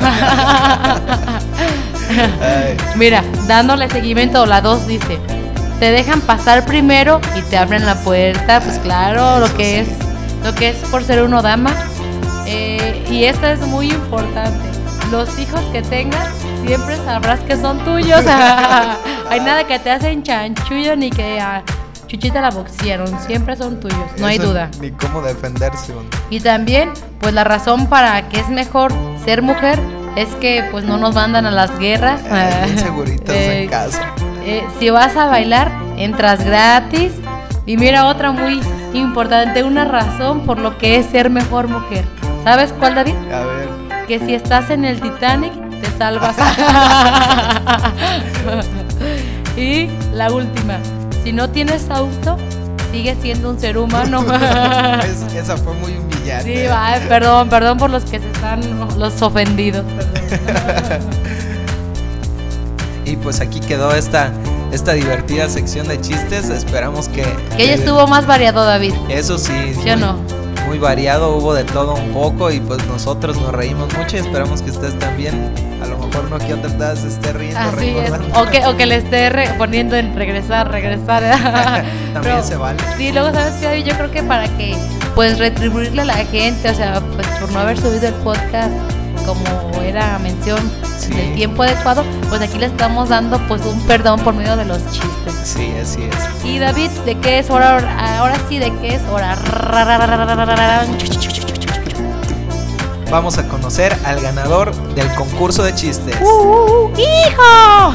Ay. Mira, dándole seguimiento, la dos dice: te dejan pasar primero y te abren la puerta. Pues claro, lo Eso que sí. es, lo que es por ser uno dama. Eh, y esta es muy importante: los hijos que tengas siempre sabrás que son tuyos. Hay nada que te hacen chanchullo ni que a Chuchita la boxearon, siempre son tuyos, no hay Eso duda. Ni cómo defenderse. ¿No? Y también, pues la razón para que es mejor ser mujer es que pues no nos mandan a las guerras. Ay, bien seguritas Eh, en casa. eh, si vas a bailar, entras gratis. Y mira, otra muy importante, una razón por lo que es ser mejor mujer. ¿Sabes cuál, David? A ver. Que si estás en el Titanic, te salvas. Y la última: si no tienes auto, sigues siendo un ser humano. Es- esa fue muy humillante. ya. Sí, va, perdón, perdón por los que se están, los ofendidos. Y pues aquí quedó esta, esta divertida sección de chistes. Esperamos que... Que ella estuvo más variado, David. Eso sí. ¿Sí o no? Muy variado, hubo de todo un poco y pues nosotros nos reímos mucho y esperamos que ustedes también, a lo mejor no que otra vez se esté riendo. Así es. O que, o que le esté re- poniendo en regresar, regresar. También Pero, se vale. Sí, luego sabes que David, yo creo que para que pues retribuirle a la gente, o sea, pues por no haber subido el podcast como era mención Sí. en el tiempo adecuado, pues aquí le estamos dando pues un perdón por medio de los chistes. Sí, así es. Y David, ¿de qué es hora? Ahora sí, ¿de qué es hora? Vamos a conocer al ganador del concurso de chistes. ¡Uh, hijo!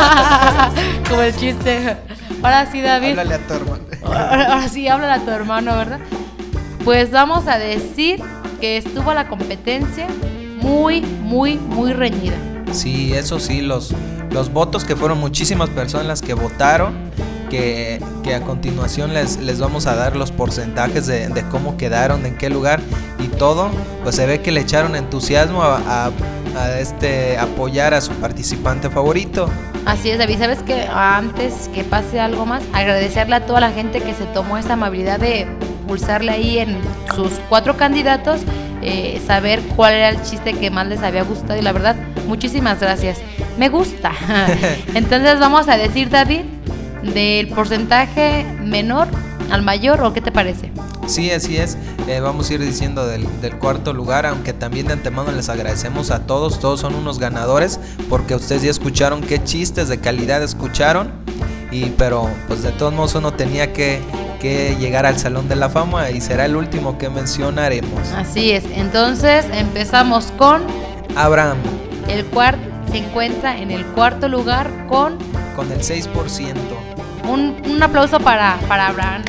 Como el chiste. Ahora sí, David. Háblale a tu hermano. Ahora, ahora sí, háblale a tu hermano, ¿verdad? Pues vamos a decir que estuvo la competencia muy, muy, muy reñida. Sí, eso sí, los, los votos, que fueron muchísimas personas las que votaron, que, que a continuación les, les vamos a dar los porcentajes de, de cómo quedaron, de en qué lugar y todo. Pues se ve que le echaron entusiasmo a, a, a este apoyar a su participante favorito. Así es, David. ¿Sabes qué? Antes que pase algo más, agradecerle a toda la gente que se tomó esa amabilidad de pulsarle ahí en sus cuatro candidatos, eh, saber cuál era el chiste que más les había gustado y la verdad, muchísimas gracias. Me gusta. Entonces vamos a decir, David, del porcentaje menor al mayor, ¿o qué te parece? Sí, así es. Eh, vamos a ir diciendo del, del cuarto lugar, aunque también de antemano les agradecemos a todos. Todos son unos ganadores, porque ustedes ya escucharon qué chistes de calidad escucharon. Y pero pues de todos modos uno tenía que, que llegar al Salón de la Fama y será el último que mencionaremos. Así es. Entonces empezamos con Abraham, el cual se encuentra en el cuarto lugar con con el seis por ciento. un, un aplauso para, para Abraham.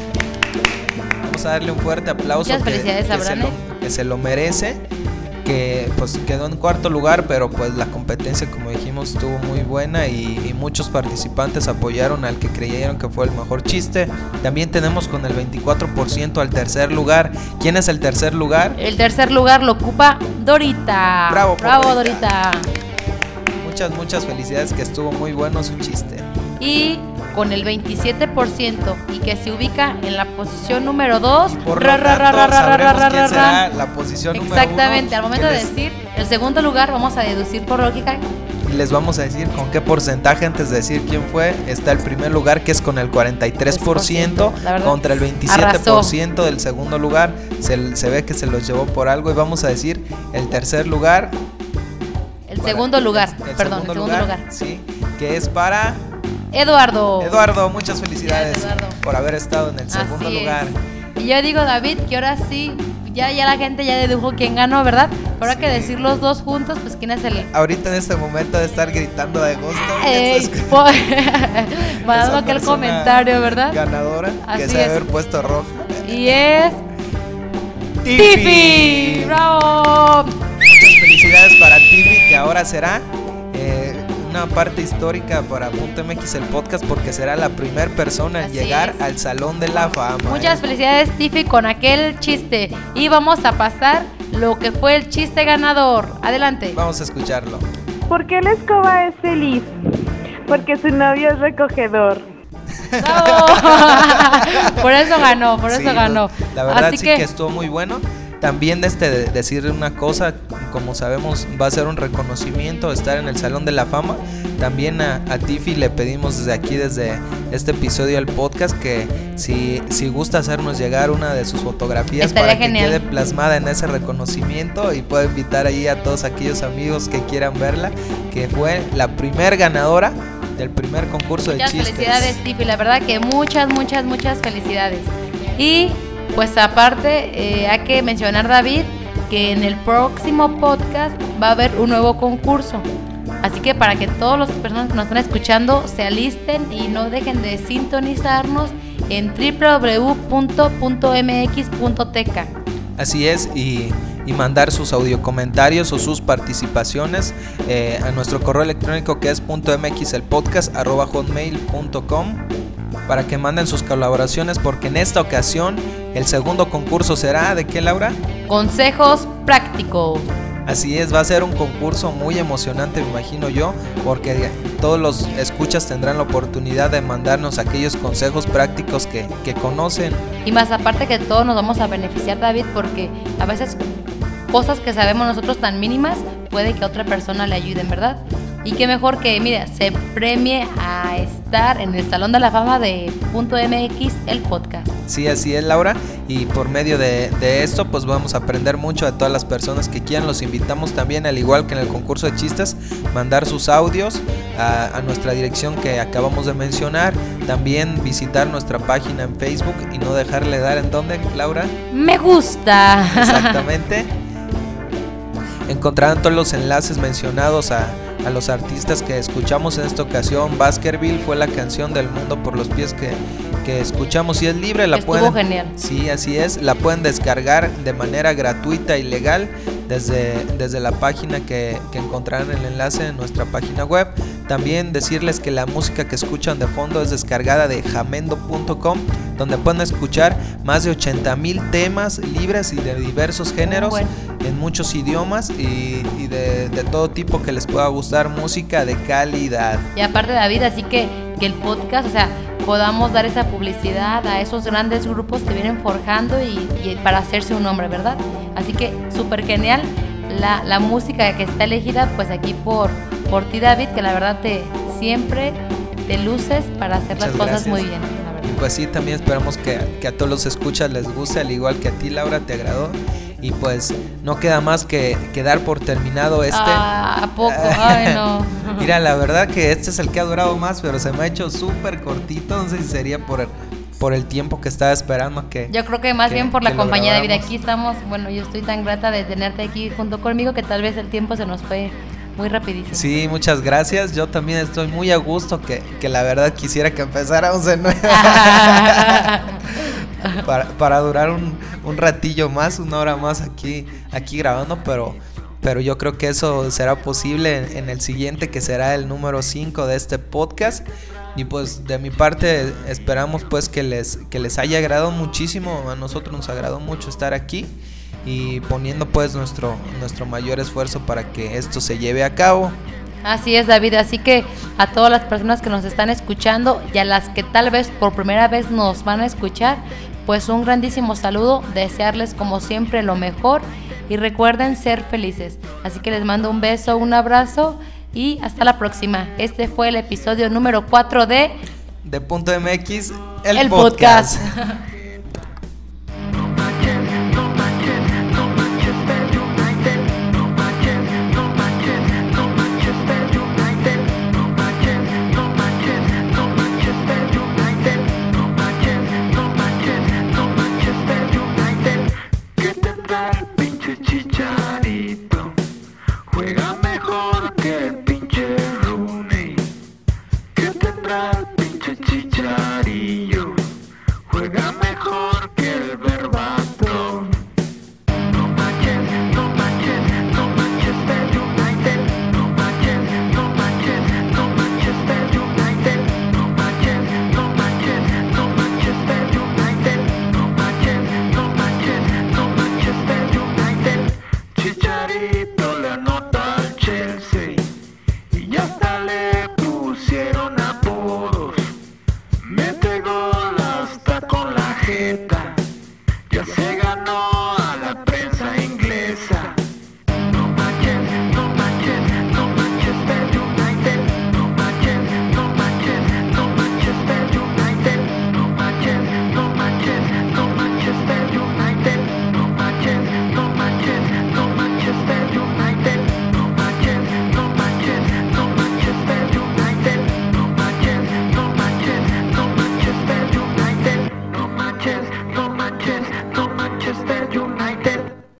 Vamos a darle un fuerte aplauso. Muchas que, felicidades, que, se Abraham. lo, que se lo merece. Que pues quedó en cuarto lugar, pero pues la competencia, como dijimos, estuvo muy buena y, y muchos participantes apoyaron al que creyeron que fue el mejor chiste. También tenemos con el veinticuatro por ciento al tercer lugar. ¿Quién es el tercer lugar? El tercer lugar lo ocupa Dorita. Bravo por Bravo, Dorita. Dorita. Muchas, muchas felicidades, que estuvo muy bueno su chiste. Y con el veintisiete por ciento y que se ubica en la posición número dos. Por lo tanto, sabremos quién será la posición número uno. Exactamente, al momento de les- decir el segundo lugar vamos a deducir por lógica. Y les vamos a decir con qué porcentaje, antes de decir quién fue. Está el primer lugar, que es con el cuarenta y tres por ciento, La verdad, contra el veintisiete por ciento del segundo lugar. Se, se ve que se los llevó por algo. Y vamos a decir el tercer lugar. El para- segundo lugar, el perdón, el segundo lugar. Sí, que es para Eduardo. Eduardo. Muchas felicidades, Felicidades, Eduardo. por haber estado en el segundo Así es. lugar. Y yo digo, David, que ahora sí, ya, ya la gente ya dedujo quién ganó, ¿verdad? Pero hay Sí. que decir los dos juntos, pues quién es el... Ahorita en este momento de estar gritando de gusto. Ey, Eso es- po- esa mandando aquel persona comentario, ¿verdad? Ganadora, Así que se debe es. haber puesto roja. Y es... Tiffy. ¡Tiffy! ¡Bravo! Muchas felicidades para Tiffy, que ahora será eh, una parte histórica para Punto M X el podcast, porque será la primera persona en Así llegar es. al Salón de la Fama. Muchas ¿eh? felicidades, Tiffy, con aquel chiste. Y vamos a pasar lo que fue el chiste ganador. Adelante. Vamos a escucharlo. ¿Por qué la escoba es feliz? Porque su novio es recogedor. ¡Bravo! Por eso ganó, por eso Sí, ganó. La verdad Así sí que, que estuvo muy bueno. También este, de- decir una cosa, como sabemos va a ser un reconocimiento estar en el Salón de la Fama. También a, a Tiffy le pedimos desde aquí, desde este episodio del podcast, que si, si gusta hacernos llegar una de sus fotografías Estaría para genial. que quede plasmada en ese reconocimiento, y pueda invitar ahí a todos aquellos amigos que quieran verla, que fue la primer ganadora del primer concurso de muchas chistes. felicidades, Tiffy. La verdad que muchas, muchas, muchas felicidades. Y pues aparte, eh, hay que mencionar, David, que en el próximo podcast va a haber un nuevo concurso. Así que para que todas las personas que nos están escuchando se alisten y no dejen de sintonizarnos en w w w punto punto m x punto t k. Así es, y, y mandar sus audio comentarios o sus participaciones eh, a nuestro correo electrónico, que es .mxelpodcast arroba hotmail punto com, para que manden sus colaboraciones, porque en esta ocasión El segundo concurso será ¿de qué, Laura? Consejos prácticos. Así es, va a ser un concurso muy emocionante, me imagino yo, porque todos los escuchas tendrán la oportunidad de mandarnos aquellos consejos prácticos que, que conocen. Y más aparte que todos nos vamos a beneficiar, David, porque a veces cosas que sabemos nosotros tan mínimas, puede que a otra persona le ayuden, ¿verdad? Y qué mejor que, mira, se premie a estar en el Salón de la Fama de Punto M X, el podcast. Sí, así es, Laura, y por medio de, de esto pues vamos a aprender mucho de todas las personas que quieran. Los invitamos también, al igual que en el concurso de chistes, mandar sus audios a, a nuestra dirección que acabamos de mencionar. También visitar nuestra página en Facebook y no dejarle dar en dónde, Laura. Me gusta. Exactamente. Encontrarán todos los enlaces mencionados a, a los artistas que escuchamos en esta ocasión. Baskerville fue la canción del mundo por los pies que, que escuchamos y es libre. La Estuvo pueden, genial. Sí, así es. La pueden descargar de manera gratuita y legal desde, desde la página que, que encontrarán el enlace en nuestra página web. También decirles que la música que escuchan de fondo es descargada de jamendo punto com, donde pueden escuchar más de ochenta mil temas libres y de diversos géneros, bueno, en muchos idiomas y, y de, de todo tipo que les pueda gustar, música de calidad. Y aparte, David, así que, que el podcast, o sea, podamos dar esa publicidad a esos grandes grupos que vienen forjando y, y para hacerse un nombre, ¿verdad? Así que súper genial la, la música que está elegida pues aquí por, por ti, David, que la verdad te siempre te luces para hacer Muchas las cosas gracias. muy bien, la verdad. Y pues sí, también esperamos que, que a todos los escuchas les guste, al igual que a ti, Laura, te agradó. Y pues no queda más que, que dar por terminado este. Ah, ¿a poco? Ay, no. Mira, la verdad que este es el que ha durado más, pero se me ha hecho súper cortito. No sé si sería por el, por el tiempo que estaba esperando que... Yo creo que más que, bien por la que lo compañía, David. grabáramos. Aquí estamos, bueno, yo estoy tan grata de tenerte aquí junto conmigo que tal vez el tiempo se nos fue muy rapidísimo. Sí, muchas gracias. Yo también estoy muy a gusto, que, que la verdad quisiera que empezáramos de nuevo. para, para durar un, un ratillo más, una hora más aquí, aquí grabando, pero, pero yo creo que eso será posible en, en el siguiente, que será el número cinco de este podcast. Y pues de mi parte esperamos pues que les, que les haya agradado muchísimo. A nosotros nos agradó mucho estar aquí y poniendo pues nuestro, nuestro mayor esfuerzo para que esto se lleve a cabo. Así es, David, así que a todas las personas que nos están escuchando y a las que tal vez por primera vez nos van a escuchar, pues un grandísimo saludo, desearles como siempre lo mejor y recuerden ser felices. Así que les mando un beso, un abrazo y hasta la próxima. Este fue el episodio número cuatro de De Punto M X, el, el podcast. podcast.